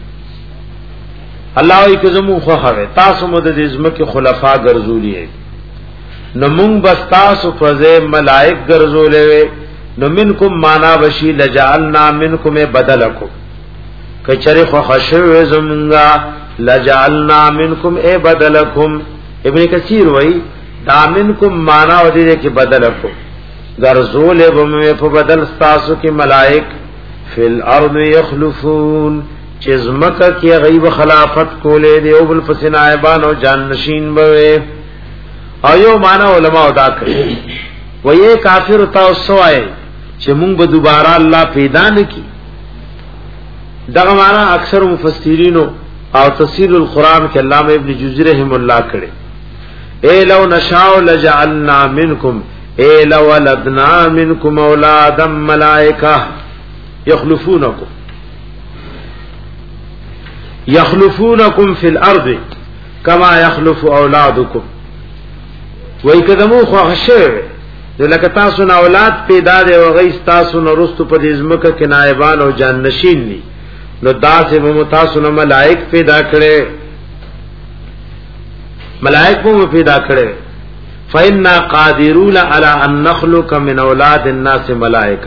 الله ای کزمو خو خوي تاسو مو د دې ځمکه خلفا ګرځولې نو مونږ بس تاسو په ملائک ګرځولې نو منکم معنا بشی لجعلنا منکم بدلکم کچره خو خشوي زمونږه لجعلنا منکم اے بدلکم. ابن کثیر وای دا منکم معنا و دې کې بدلکم غرزول بم په بدل تاسو کې ملائک فی الارض یخلفون چې زمکه کې غیب خلافت کولې دی او بل فسنایبان او جان نشین بوي. او یو معنا علماء ادا کړي وایي کافر تاسو وای چې مونږ به دوباره الله پیدا نکي. دا معنا اکثر مفسرینو او تفسیر القرآن کے علامہ ابن جوزی رحم اللہ کرے اے لو نشاء لجعلنا منکم اے لو ولدنا منکم اولادا ملائکہ یخلفونکم یخلفونکم فی الارض کما یخلف اولادکم وای کدمو خو خشه لکه تاسو نه اولاد پیدا دی او غي تاسو نه رستو په دې ځمکه کې نائبان او جان نشین دي نو داسې به تاسو نه ملائک پیدا کړي ملائک به پیدا کړي فإنا قادرون على أن نخلق من أولاد الناس ملائکه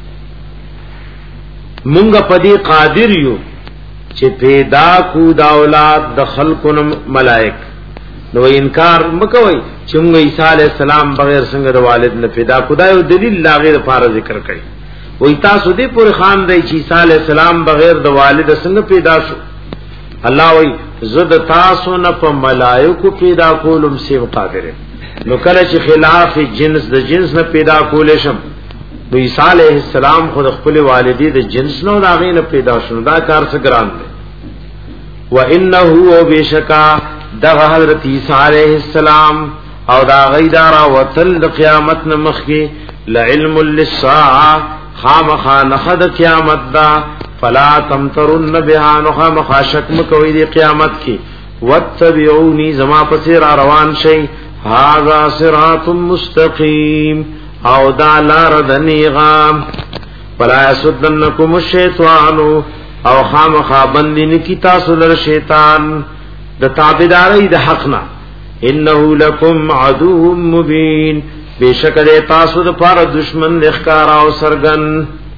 مونږ په دې قادر یو چې پیدا کو دا اولاد د خلقو ملائک نو انکار مکوئ چې موږ عیسی علی السلام بغیر څنګه د والد نه پیدا خدای او دلیل لا غیر فار ذکر کړي وای تاسو دې پر خان دی چې عیسی علی السلام بغیر د والد څنګه پیدا شو الله وای زد تاسو نه په ملائکه پیدا کولم سی قادر نو کله چې خلاف جنس د جنس نه پیدا کولې شم نو عیسی علیہ السلام خود خپل والدی د جنس نو راغې نه پیدا شو دا کار څه ګران دی و انه او بشکا دغه حضرت عیسی علیہ السلام او دا غیدارا وتل د قیامت نمخ کی لعلم للساعه خامخا نخد قیامت دا فلا تمترن بها نخام خاشک مکوی دی قیامت کی واتبعونی زما پسیر روان شي هذا صراط مستقیم او دا لار دنیغام فلا یسدنکم الشیطان او خامخا بندین کی تاسو در شیطان د تابعداري د حقنا انه لکم عدو مبین بیشک د تاسو د پاره دشمن لخکار او سرغن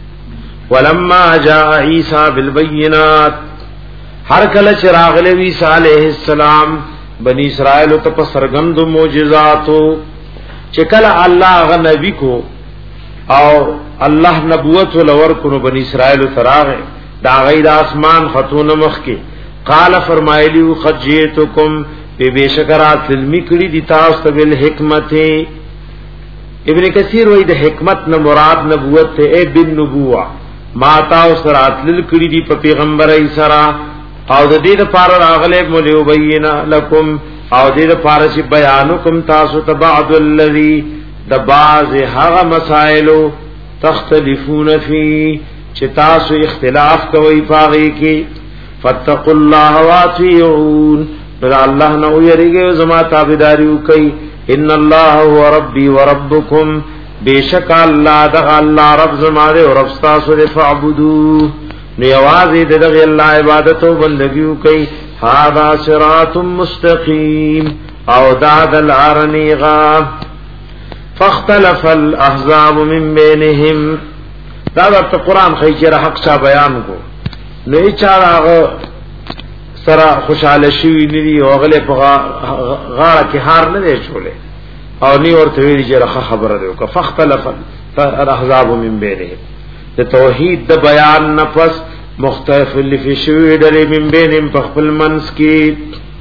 ولما جاء عیسی بالبينات هر کله چې راغله عیسی علیہ السلام بنی اسرائیل ته په سرغن د معجزاتو چې کله الله غ نبی کو او الله نبوت ولور کو بنی اسرائیل تراغه دا غید اسمان خطون مخ کی قال فرمایلی خجیتکم بے بشکرات علمی کړي دي تاسو ته بل حکمت ابن کثیر وای د حکمت نه مراد نبوت ته ای بن نبوه ما تاسو رات لل کړي دي په پیغمبر ایسرا او د دې لپاره راغله مولو بینا لكم او دې لپاره چې بیانکم تاسو ته بعض الذی د بعض هغه مسائل تختلفون فی چې تاسو اختلاف کوي پاغي کې فتقوا الله واطيعون بل الله نو یریږي زما تابعداري وکي ان الله هو ربي وربكم بیشک الله دغه الله رب زما دې او رب تاسو دې فعبدوه نیوازی دغه الله عبادت او بندگی وکي هذا صراط مستقيم او داد الارنيغا فاختلف الاحزاب من بينهم دا د قرآن خیچره حق چا بیان کو نو چاره سره خوشاله شوی ندی او غله په غاړه کې هار نه دی چولې او نی ورته ویل چې راخه خبره دی او فاختلف الاحزاب من بينهم د توحید د بیان نفس مختلف لفی شوی ډلې من بینهم په خپل منس کې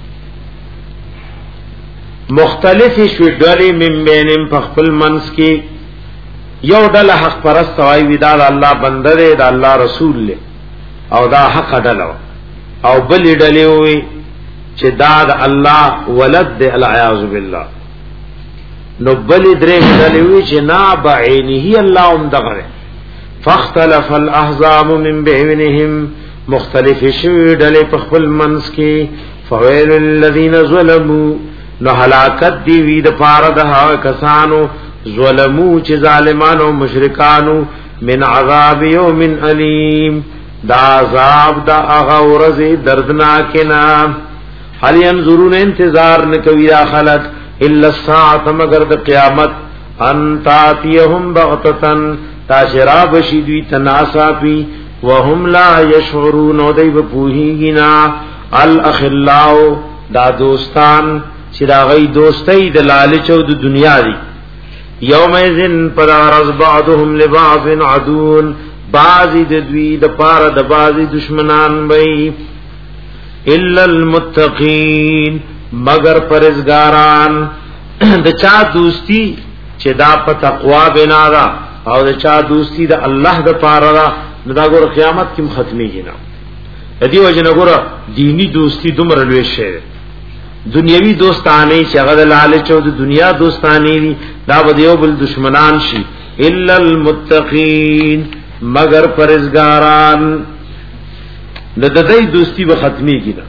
مختلف شوی ډلې من بینهم په خپل منس کې یو ډله حق پرست وای وی دا الله بنده دی دا الله رسول له او دا حق ډله او بل ډلې وی چې دا د الله ولد دی العیاذ بالله نو بل درې ډلې وی چې نا بعینه الله هم دغه فاختلف الاحزاب من بينهم مختلف شوی ډلې په خپل منس کې فویل الذین ظلموا نو هلاکت دی وی د پاره د هغه کسانو ظلمو چې ظالمانو مشرکانو من عذاب یوم الیم دا عذاب دا هغه ورځ دردناک نه هل ينظرون انتظار نکوي یا خلق الا الساعه مگر د قیامت ان تاتيهم بغتتن تا شراب شیدوی تناسا پی وهم لا یشعرون او دی بپوهیگی نا الاخلاو دا دوستان چی دا غی دوستی دا لالچو دا دنیا دی یوم ایزن پدارز بعضهم لبعض عدون بعضی دا دوی دا پار دا بعضی دشمنان بی الا المتقین مگر پرزگاران دا چا دوستی چی دا پا تقوی بنا دا او دا چا دوستی دا الله دا پارا دا دا گور قیامت کم ختمی گی نا دی وجه نگور دینی دوستی دمر لوی شیر دنیاوی دوستانی چی اغد لالچو دا دنیا دوستانی دی دا با دیو بل دشمنان شی الا المتقین مگر پرزگاران دا دا دی دوستی با ختمی گی نا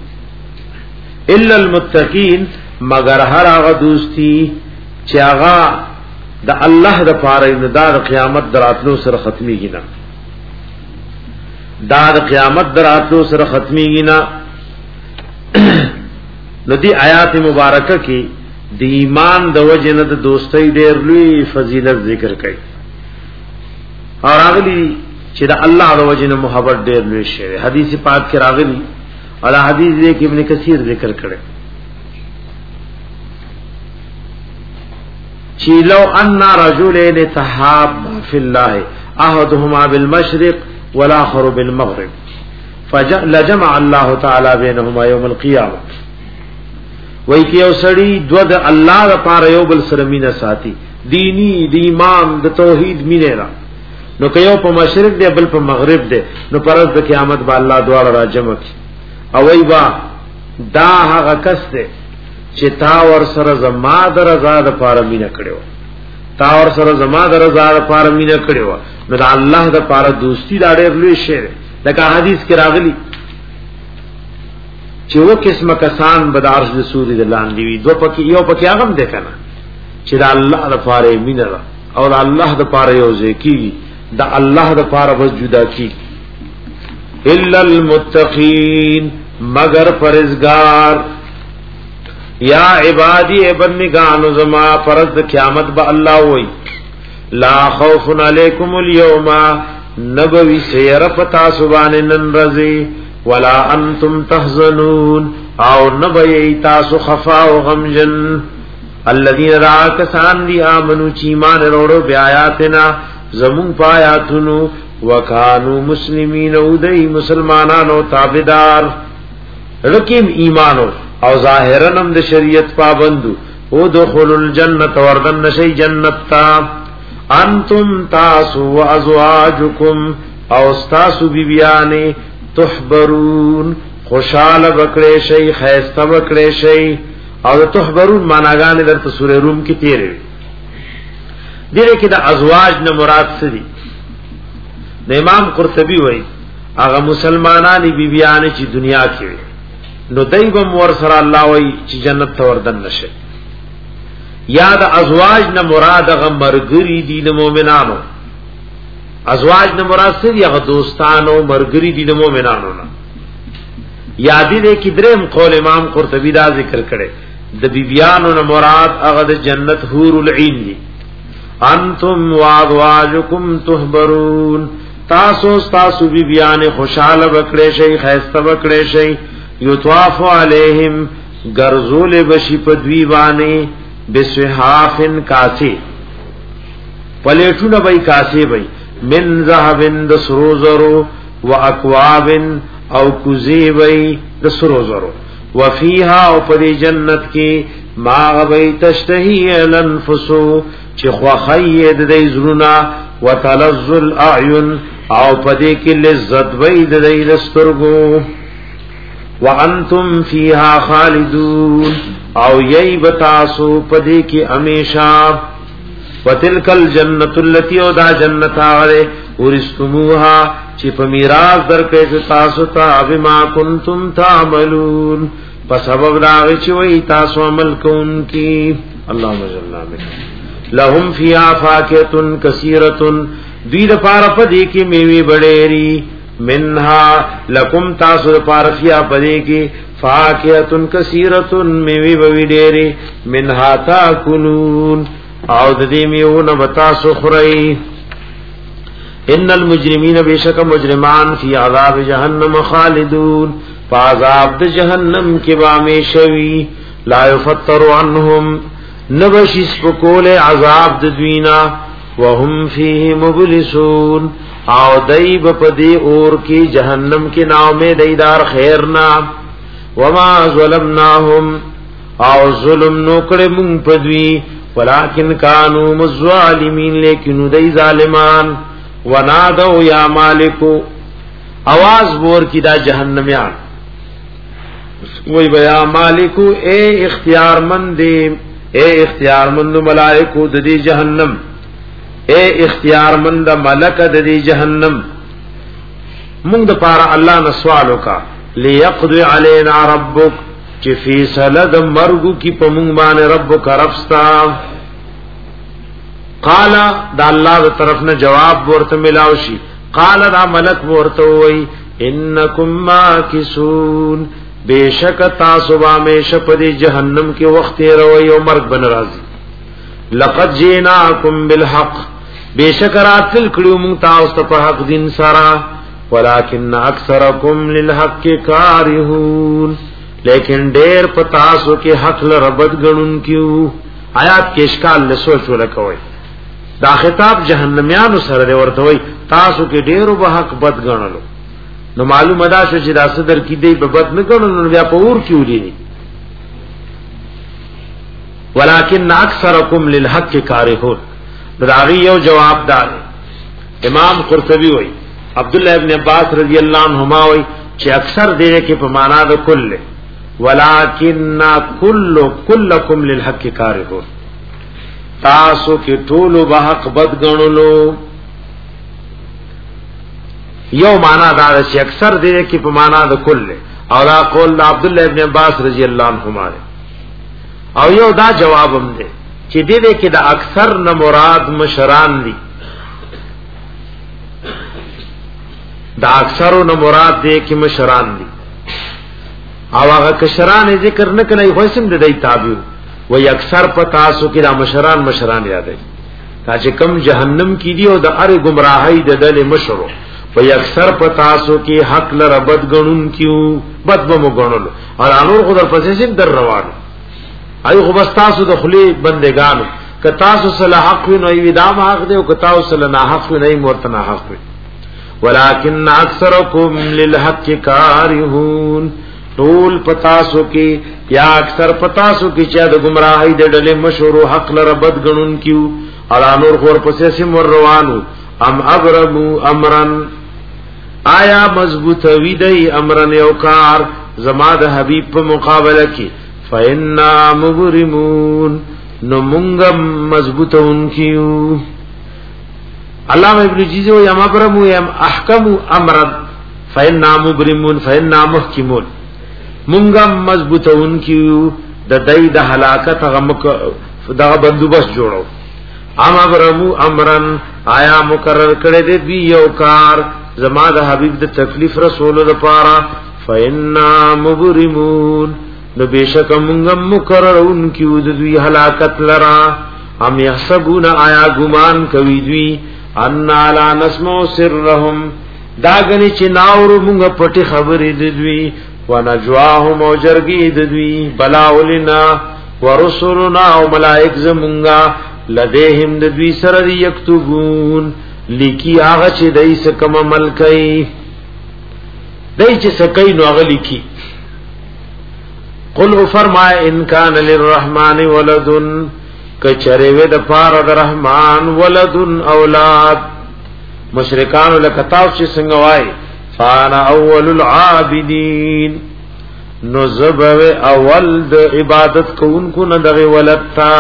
الا المتقین مگر هر آغا دوستی چی اغا د الله د پاره نه د قیامت دراتلو سره ختميږي نه دا د قیامت دراتلو سره ختميږي نه نو دی آیات مبارکه کې د ایمان د وجنه د دوستۍ ډېر لوی فضیلت ذکر کړي او راغلی چې د الله د وجنه محبت ډېر لوی شی حدیث پاک کې راغلی او حدیث دې کې ابن کثیر ذکر کړي چې لو ان رجلين تحابا في الله احدهما بالمشرق والاخر بالمغرب فجمع الله تعالى بينهما يوم القيامه وای کی او سړی دو د الله لپاره یو بل سره مینه ساتي دینی د ایمان د توحید مینه را نو که یو په مشرق دی بل په مغرب دی نو پرز د قیامت به الله دواړه را جمع کی او وای با دا هغه کس دی چې تا ور سره زما د رضا لپاره مینه کړو تا ور سره زما د رضا لپاره مینه کړو نو د الله لپاره دوستی دا ډېر لوی شی دی لکه حدیث کې راغلی چې و قسمه کسان بدارش د سوري د لاندې وي دو پکې یو پکې هغه ده کنه چې د الله لپاره مینه او د الله لپاره یو ځکیږي د الله لپاره بس جدا کی الا المتقین مگر پرهیزگار یا عبادی بندگانو زما پرز قیامت با الله وای لا خوف علیکم اليوم نبوی سیر پتا سبحان نن رضی ولا انتم تحزنون او نبی تاسو خفا او غمجن الذين راكسان دی امنو چی ایمان وروړو بیااتنا زمون پایاتونو وکانو مسلمین او دی مسلمانانو تابعدار رکیم ایمانو او ظاهرا هم د شریعت پابندو او دخول الجنه وردن نشی جنت تا انتم تاسو وازواجکم او تاسو بیبیانه تحبرون خوشحال بکړې شي خیسته بکړې شي او تحبرون معناګانې درته سورې روم کې تیرې دي کې د ازواج نه مراد څه دي د امام قرطبي وایي هغه مسلمانانی بیبیانې چې دنیا کې وي نو دایبم ور سره الله وایي چې جنت ته وردن نشي یا د ازواج نه مراد هغه مرګري دي د مؤمنانو ازواج نه مراد څه دي هغه دوستانو مرګري دي د مؤمنانو نه یادې دې کې دریم قول امام قرطبي دا ذکر کړي د بیبيانو نه مراد هغه د جنت حور العين دي انتم وازواجکم تحبرون تاسو تاسو بیبيانه خوشاله وکړې شي خیسته وکړې شي یطواف علیہم غرزول بشی پدوی باندې بسحافن کاسی پلیټونه بای کاسی بای من ذهبن د سروزرو و اکواب او کوزی بای د سروزرو وفیها او پدی جنت کی ما غبی تشتهی الانفسو چی خواخید دی زرونا و تلذ الاعین او پدی کی لذت بای دی دسترگو وانتم فیها خالدون او یی بتاسو پدی کی امیشا وتلک الجنت التي ودا جنت آره ورستموها چې په میراث درکې تاسو ته بما کنتم تعملون په سبب دا چې وای تاسو عمل کوونکی اللهم صل علی لهم فیها فاکهه کثیره دوی د پاره پدې کې میوه بډېری منها لکم تاسو د پاره فیا پدې کې فاکهه کثیره میوه بډېری منها تاکلون او د دې میونه وتا سخري ان المجرمین بیشک مجرمان فی عذاب جهنم خالدون فعذاب د جهنم کې بامیشوی لا یفتر عنهم نبشس بکول عذاب د دوینا وهم فیه مبلسون او دایب پدی اور کی جهنم کې نامه دیدار خیرنا وما ظلمناهم او ظلم نو کړه مون پدوی ولكن كانوا مظالمين لیکن دای ظالمان ونادوا یا مالک आवाज بور کی دا جہنمیان وای بیا مالک اے اختیار مند اے اختیار مند ملائکو د دې جہنم اے اختیار مند ملک د دې جہنم موږ د پاره الله نه سوالو کا ليقضي علينا ربك چې فیصله د مرګ کی په موږ باندې رب کا ربستا قال دا الله دی طرف نه جواب ورته ملاو شي قال دا ملک ورته وای انکم ماکسون بیشک تاسو باندې شپدی جهنم کې وخت روي او مرګ بن راځي لقد جئناکم بالحق بیشک راتل کړو مونږ تاسو ته په حق دین سره ولکن اکثرکم للحق کارهون لیکن ډیر پتا سو کې حق لربد غنون کیو آیات کې اشکال له سوچ ولکوي دا خطاب جهنميانو سره دی ورته وي تاسو کې ډیرو به حق بد غنلو نو معلومه ده چې دا صدر کې دی به بد نه غنلو بیا په اور کیو دي ولکن اکثرکم للحق کارهون دا یو جواب دار امام قرطبی وایي عبد الله ابن عباس رضی اللہ عنہما وی چې اکثر دې کې په معنا د کل ولکن کل کلکم للحق کارهون تاسو کې ټول به حق بد غنلو یو معنا دا چې اکثر دې کې په معنا د کل او دا قول عبد الله ابن عباس رضی اللہ عنہما او یو دا جواب هم دی چې دې کې د اکثر نه مراد مشران دي دا اکثرو نه مراد دې کې مشران دي او هغه کشران ذکر نه کړي خو سم د دې تابع وي اکثر په تاسو کې دا مشران مشران یادای تا چې کم جهنم کې دي او د اره گمراهۍ د دل مشرو وي اکثر په تاسو کې حق لره بد غنون کیو بد بمو غنلو او انور خو در پسې سم در روانو ایو خو بس تاسو د خلی بندگانو ک تاسو صلاح حق نو وي دا حق دی او ک تاسو صلاح حق نه مرتنا حق وي ولکن اکثرکم للحق کارهون طول پتاسو کی یا اکثر پتاسو کی چا د گمراهی د ډلې مشورو حق لره بد غنون کیو الا نور خور پسې سم روانو ام ابرمو امرن آیا مضبوط وی دی امرن یو کار زما د حبیب په مقابله کې فإنا مبرمون نو مونږ مضبوطون کیو علامہ ابن جیزو یم ابرمو یم احکمو امرد فإنا مبرمون فإنا محکمون منگم مضبوطون کیو د دای د ہلاکت غمک دا بندوبست جوړو ام ابرمو امرن آیا مقرر کړی دی بی یو کار زما د حبیب د تکلیف رسول د پاره فإنا مبرمون نو بشک منگم مقررون کیو د دوی ہلاکت لرا ام یحسبون آیا گمان کوي دوی ان لا نسمع سرهم داغنی چې ناور مونږ پټي خبرې د دوی ونجواهم او جرګي د دوی بلاولنا ورسلنا او ملائک زمونږه لديهم د دوی سره یكتبون لیکي هغه چې دای څه کوم عمل کوي دای چې څه کوي نو هغه لیکي قل فرمای ان کان للرحمن ولدن کچره و د پار د رحمان ولدن اولاد مشرکان لکتاو چې څنګه وای فانا اول العابدین نو زبو اول د عبادت کوونکو نه دغه ولد تا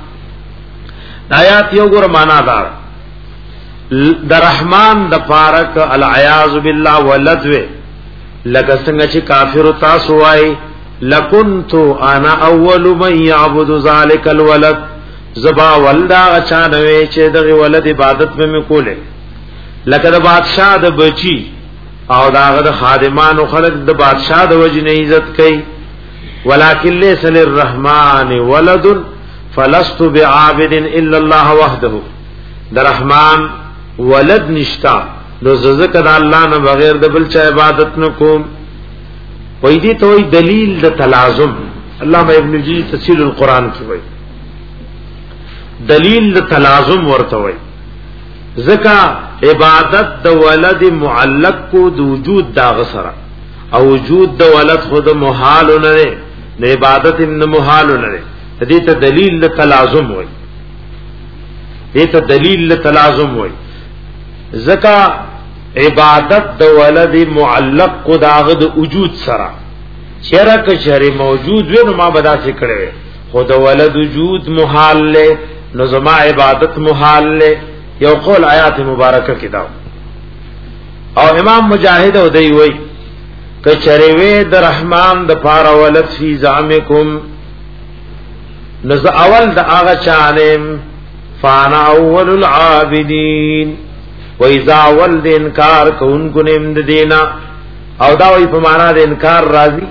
آیات یو ګور معنا دار د رحمان د پارک العیاذ بالله ولد و لکه څنګه چې کافر تاسو وای لکنت انا اول من يعبد ذلك الولد زبا ولدا اچانوي چې دغه ولد عبادت به میکوله لکه د بادشاہ د بچی او داغه د خادمانو خلق د بادشاہ د وجنه عزت کوي ولکن ليس للرحمن ولد فلست بعابد الا الله وحده د رحمان ولد نشتا نو زکه د الله نه بغیر د بل چا عبادت نکوم وې دي ته دلیل د تلازم علامہ ابن جی تفسیر القرآن کې وایي دلیل د تلازم ورته وای زکا عبادت د ولد معلق کو د وجود دا غسرہ او وجود د ولد خود محال نه نه عبادت ان محال نه دې ته دلیل د تلازم وای دې ته دلیل د تلازم وای زکا عبادت د ولد معلق کو دا د وجود سره شرک شری موجود و نو ما بدا سے کړي خود ولد وجود محال له نو زما عبادت محال له یو قول آیات مبارکه کې دا او امام مجاهد او دی وای ک چریوی د رحمان د پار ولد فی زعمکم نز اول د هغه چانم فانا اول العابدین و اذا اول د انکار کوونکو نیم د دینا او دا وی په معنا د انکار راضی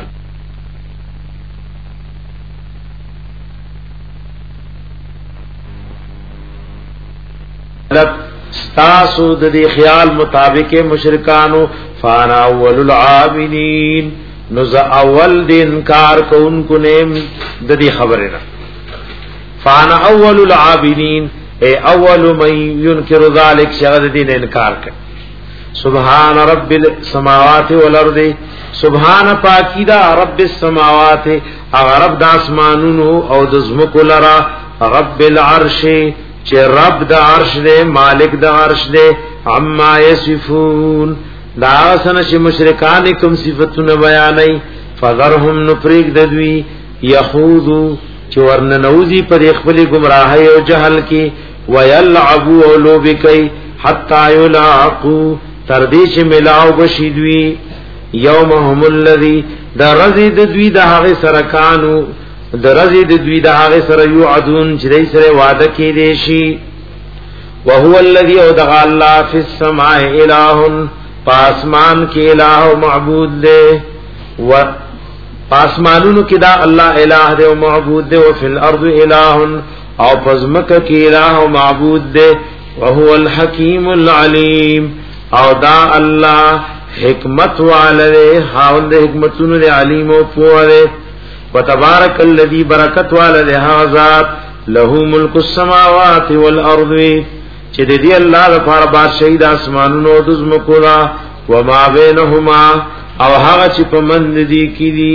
ستاسو د دې خیال مطابق مشرکانو فانا اول العابدین نز اول د انکار کوونکو نیم د دې خبره نه فانا اول العابدین اے اول من ينکر ذلک شغد دین انکار کر سبحان رب السماوات والارض سبحان پاکی دا رب السماوات رب د اسمانونو او د زمکو لرا رب العرش چې رب د عرش دے مالک د عرش دے عما یصفون دا سن چې مشرکان کوم صفاتونه بیانای فذرهم نفریق ددوی یخوذو چې ورن نوزی پر خپل گمراهی او جهل کې ويلعبوا ولوبکای حتا یلاقو تردیش ملاو بشیدوی یومهم الذی دا رزید دوی د هغه سرکانو د رزید دوی د هغه سره یعدون چې دای سره وعده کې دی شي وهو الذی ادغى الله فی السماء الہ پاسمان کې الہ معبود دی و پاسمانونو کې دا الله الہ دی او معبود دی او فی الارض الہ او پزمک کی الہ و معبود دے وهو الحکیم العلیم او دا اللہ حکمت والدے حاول دے حکمتون دے علیم و پوالے وتبارک الذی برکت والدے حاضات لہو ملک السماوات والارض چی دے دی اللہ دفار بادشاہی دا اسمانون و دزمکو دا وما بینہما او حاغ چی پمند دی کی دی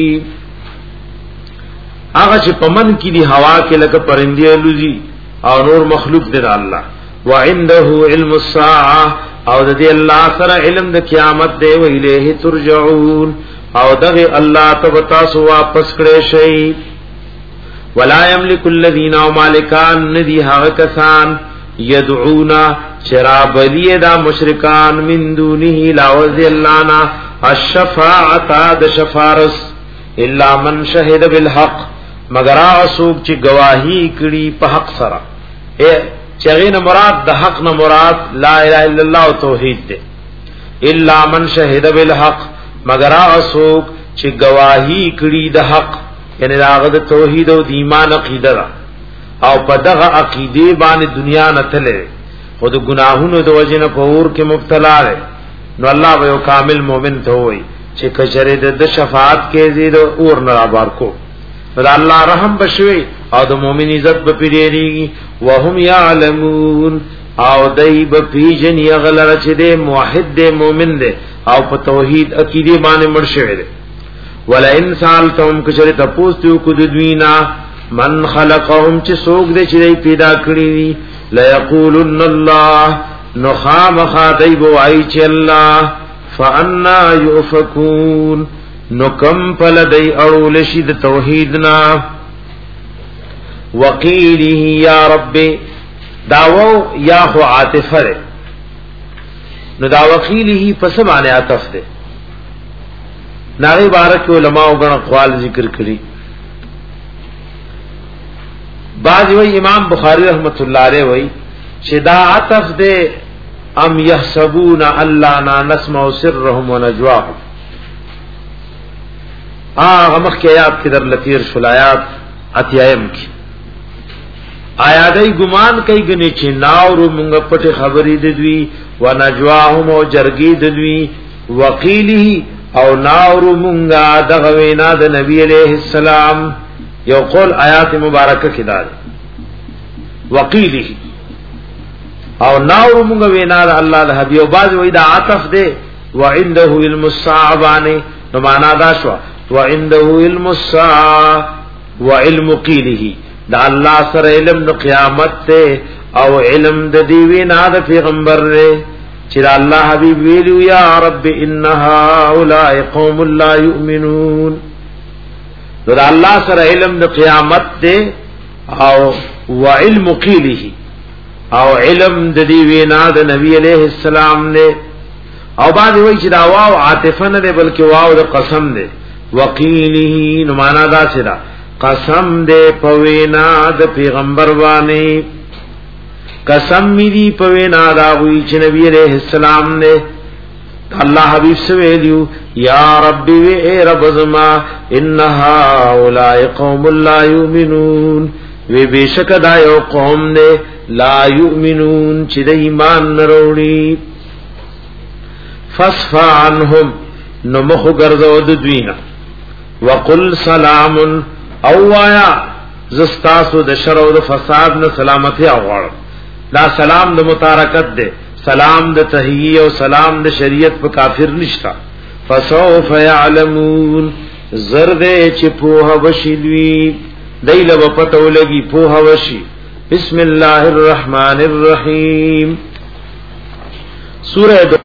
هغه چې پمن کې دی هوا کې لکه پرندې لوزي او نور مخلوق دی الله وعنده علم الساعه او د دې الله سره علم د قیامت دی و الیه ترجعون او دغه الله ته تاسو واپس کړئ شي ولا یملک الذین مالکان ندی هغه کسان یدعونا شرابلی دا مشرکان من دونه لاوذ اللانا الشفاعه د شفارس الا من شهد بالحق مگر اسوک چې گواہی کړي په حق سره اے چغین مراد د حق نه مراد لا اله الا الله او توحید ده الا من شهد بالحق مگر اسوک چې گواہی کړي د حق یعنی داغه د توحید او د ایمان عقیده او په دغه عقیده باندې دنیا نه تله خود گناهونو د وجنه په اور کې مبتلا ده نو الله به یو کامل مؤمن ته وای چې کچره د شفاعت کې زیرو اور نه آبار کو دا الله رحم بشوي او د مؤمن عزت به پیریږي وهم يعلمون او دای به پیجن یغلر چې د موحد د مؤمن دی او په توحید عقیده باندې مړ شوی دی ولا انسان تم کچره تاسو کو د دوینا من خلقهم چې سوق دې چې پیدا کړی وي لا یقولن الله نخام خاطب وای چې الله فانا یؤفکون نو کم پل دی اړول شي د توحیدنا وقیله یا رب داو یا خو عاطفه نو دا وقیله پس معنی عطف ده ناغي بارک علماء غن اقوال ذکر کړي بعض وی امام بخاری رحمت الله علیه وی چې دا عطف ده ام يحسبون الله نسمع سرهم ونجواهم آغا مخ کی آیات کی در لطیر شلایات اتیائم کی آیادی گمان کئی گنی چی ناورو منگا پٹ خبری ددوی و نجواهم و جرگی ددوی وقیلی او ناورو منگا دغوینا دا نبی علیہ السلام یو قول آیات مبارکہ کی دار وقیلی او ناورو منگا وینا دا اللہ دا حبی و بعض وی دا عطف دے وعنده علم الصعبانی نمانا دا شوا وعنده علم الساعه وعلم قيله دا الله سره علم د قیامت ته او علم د دی وینا د پیغمبر له چې الله حبیب ویلو یا رب ان هؤلاء قوم لا يؤمنون دا الله سره علم د قیامت ته او وعلم قيله او علم د دی وینا د نبی علیہ السلام نے او بعد وی چې دا واو عاطفه نه بلکې واو د قسم ده وقیله نو معنا دا سره قسم دے پوینا د پیغمبر باندې قسم می دی پوینا داوی چې نبی علیہ السلام نے اللہ حبیب سے ویلیو یا ربی وی اے رب زما انہا اولائی قوم لا یؤمنون وی بیشک دا یو قوم نے لا یؤمنون چی دا ایمان نروڑی فصفا عنہم نمخ گرزو ددوینا وقل سلام او آیا زستاسو د شر او د فساد نه سلامتی اغوار دا سلام د متارکت دے سلام د تحیی او سلام د شریعت په کافر نشتا فسوف يعلمون زرد چې په وشلوی دیل و پتو لگی په وشي بسم الله الرحمن الرحیم سورہ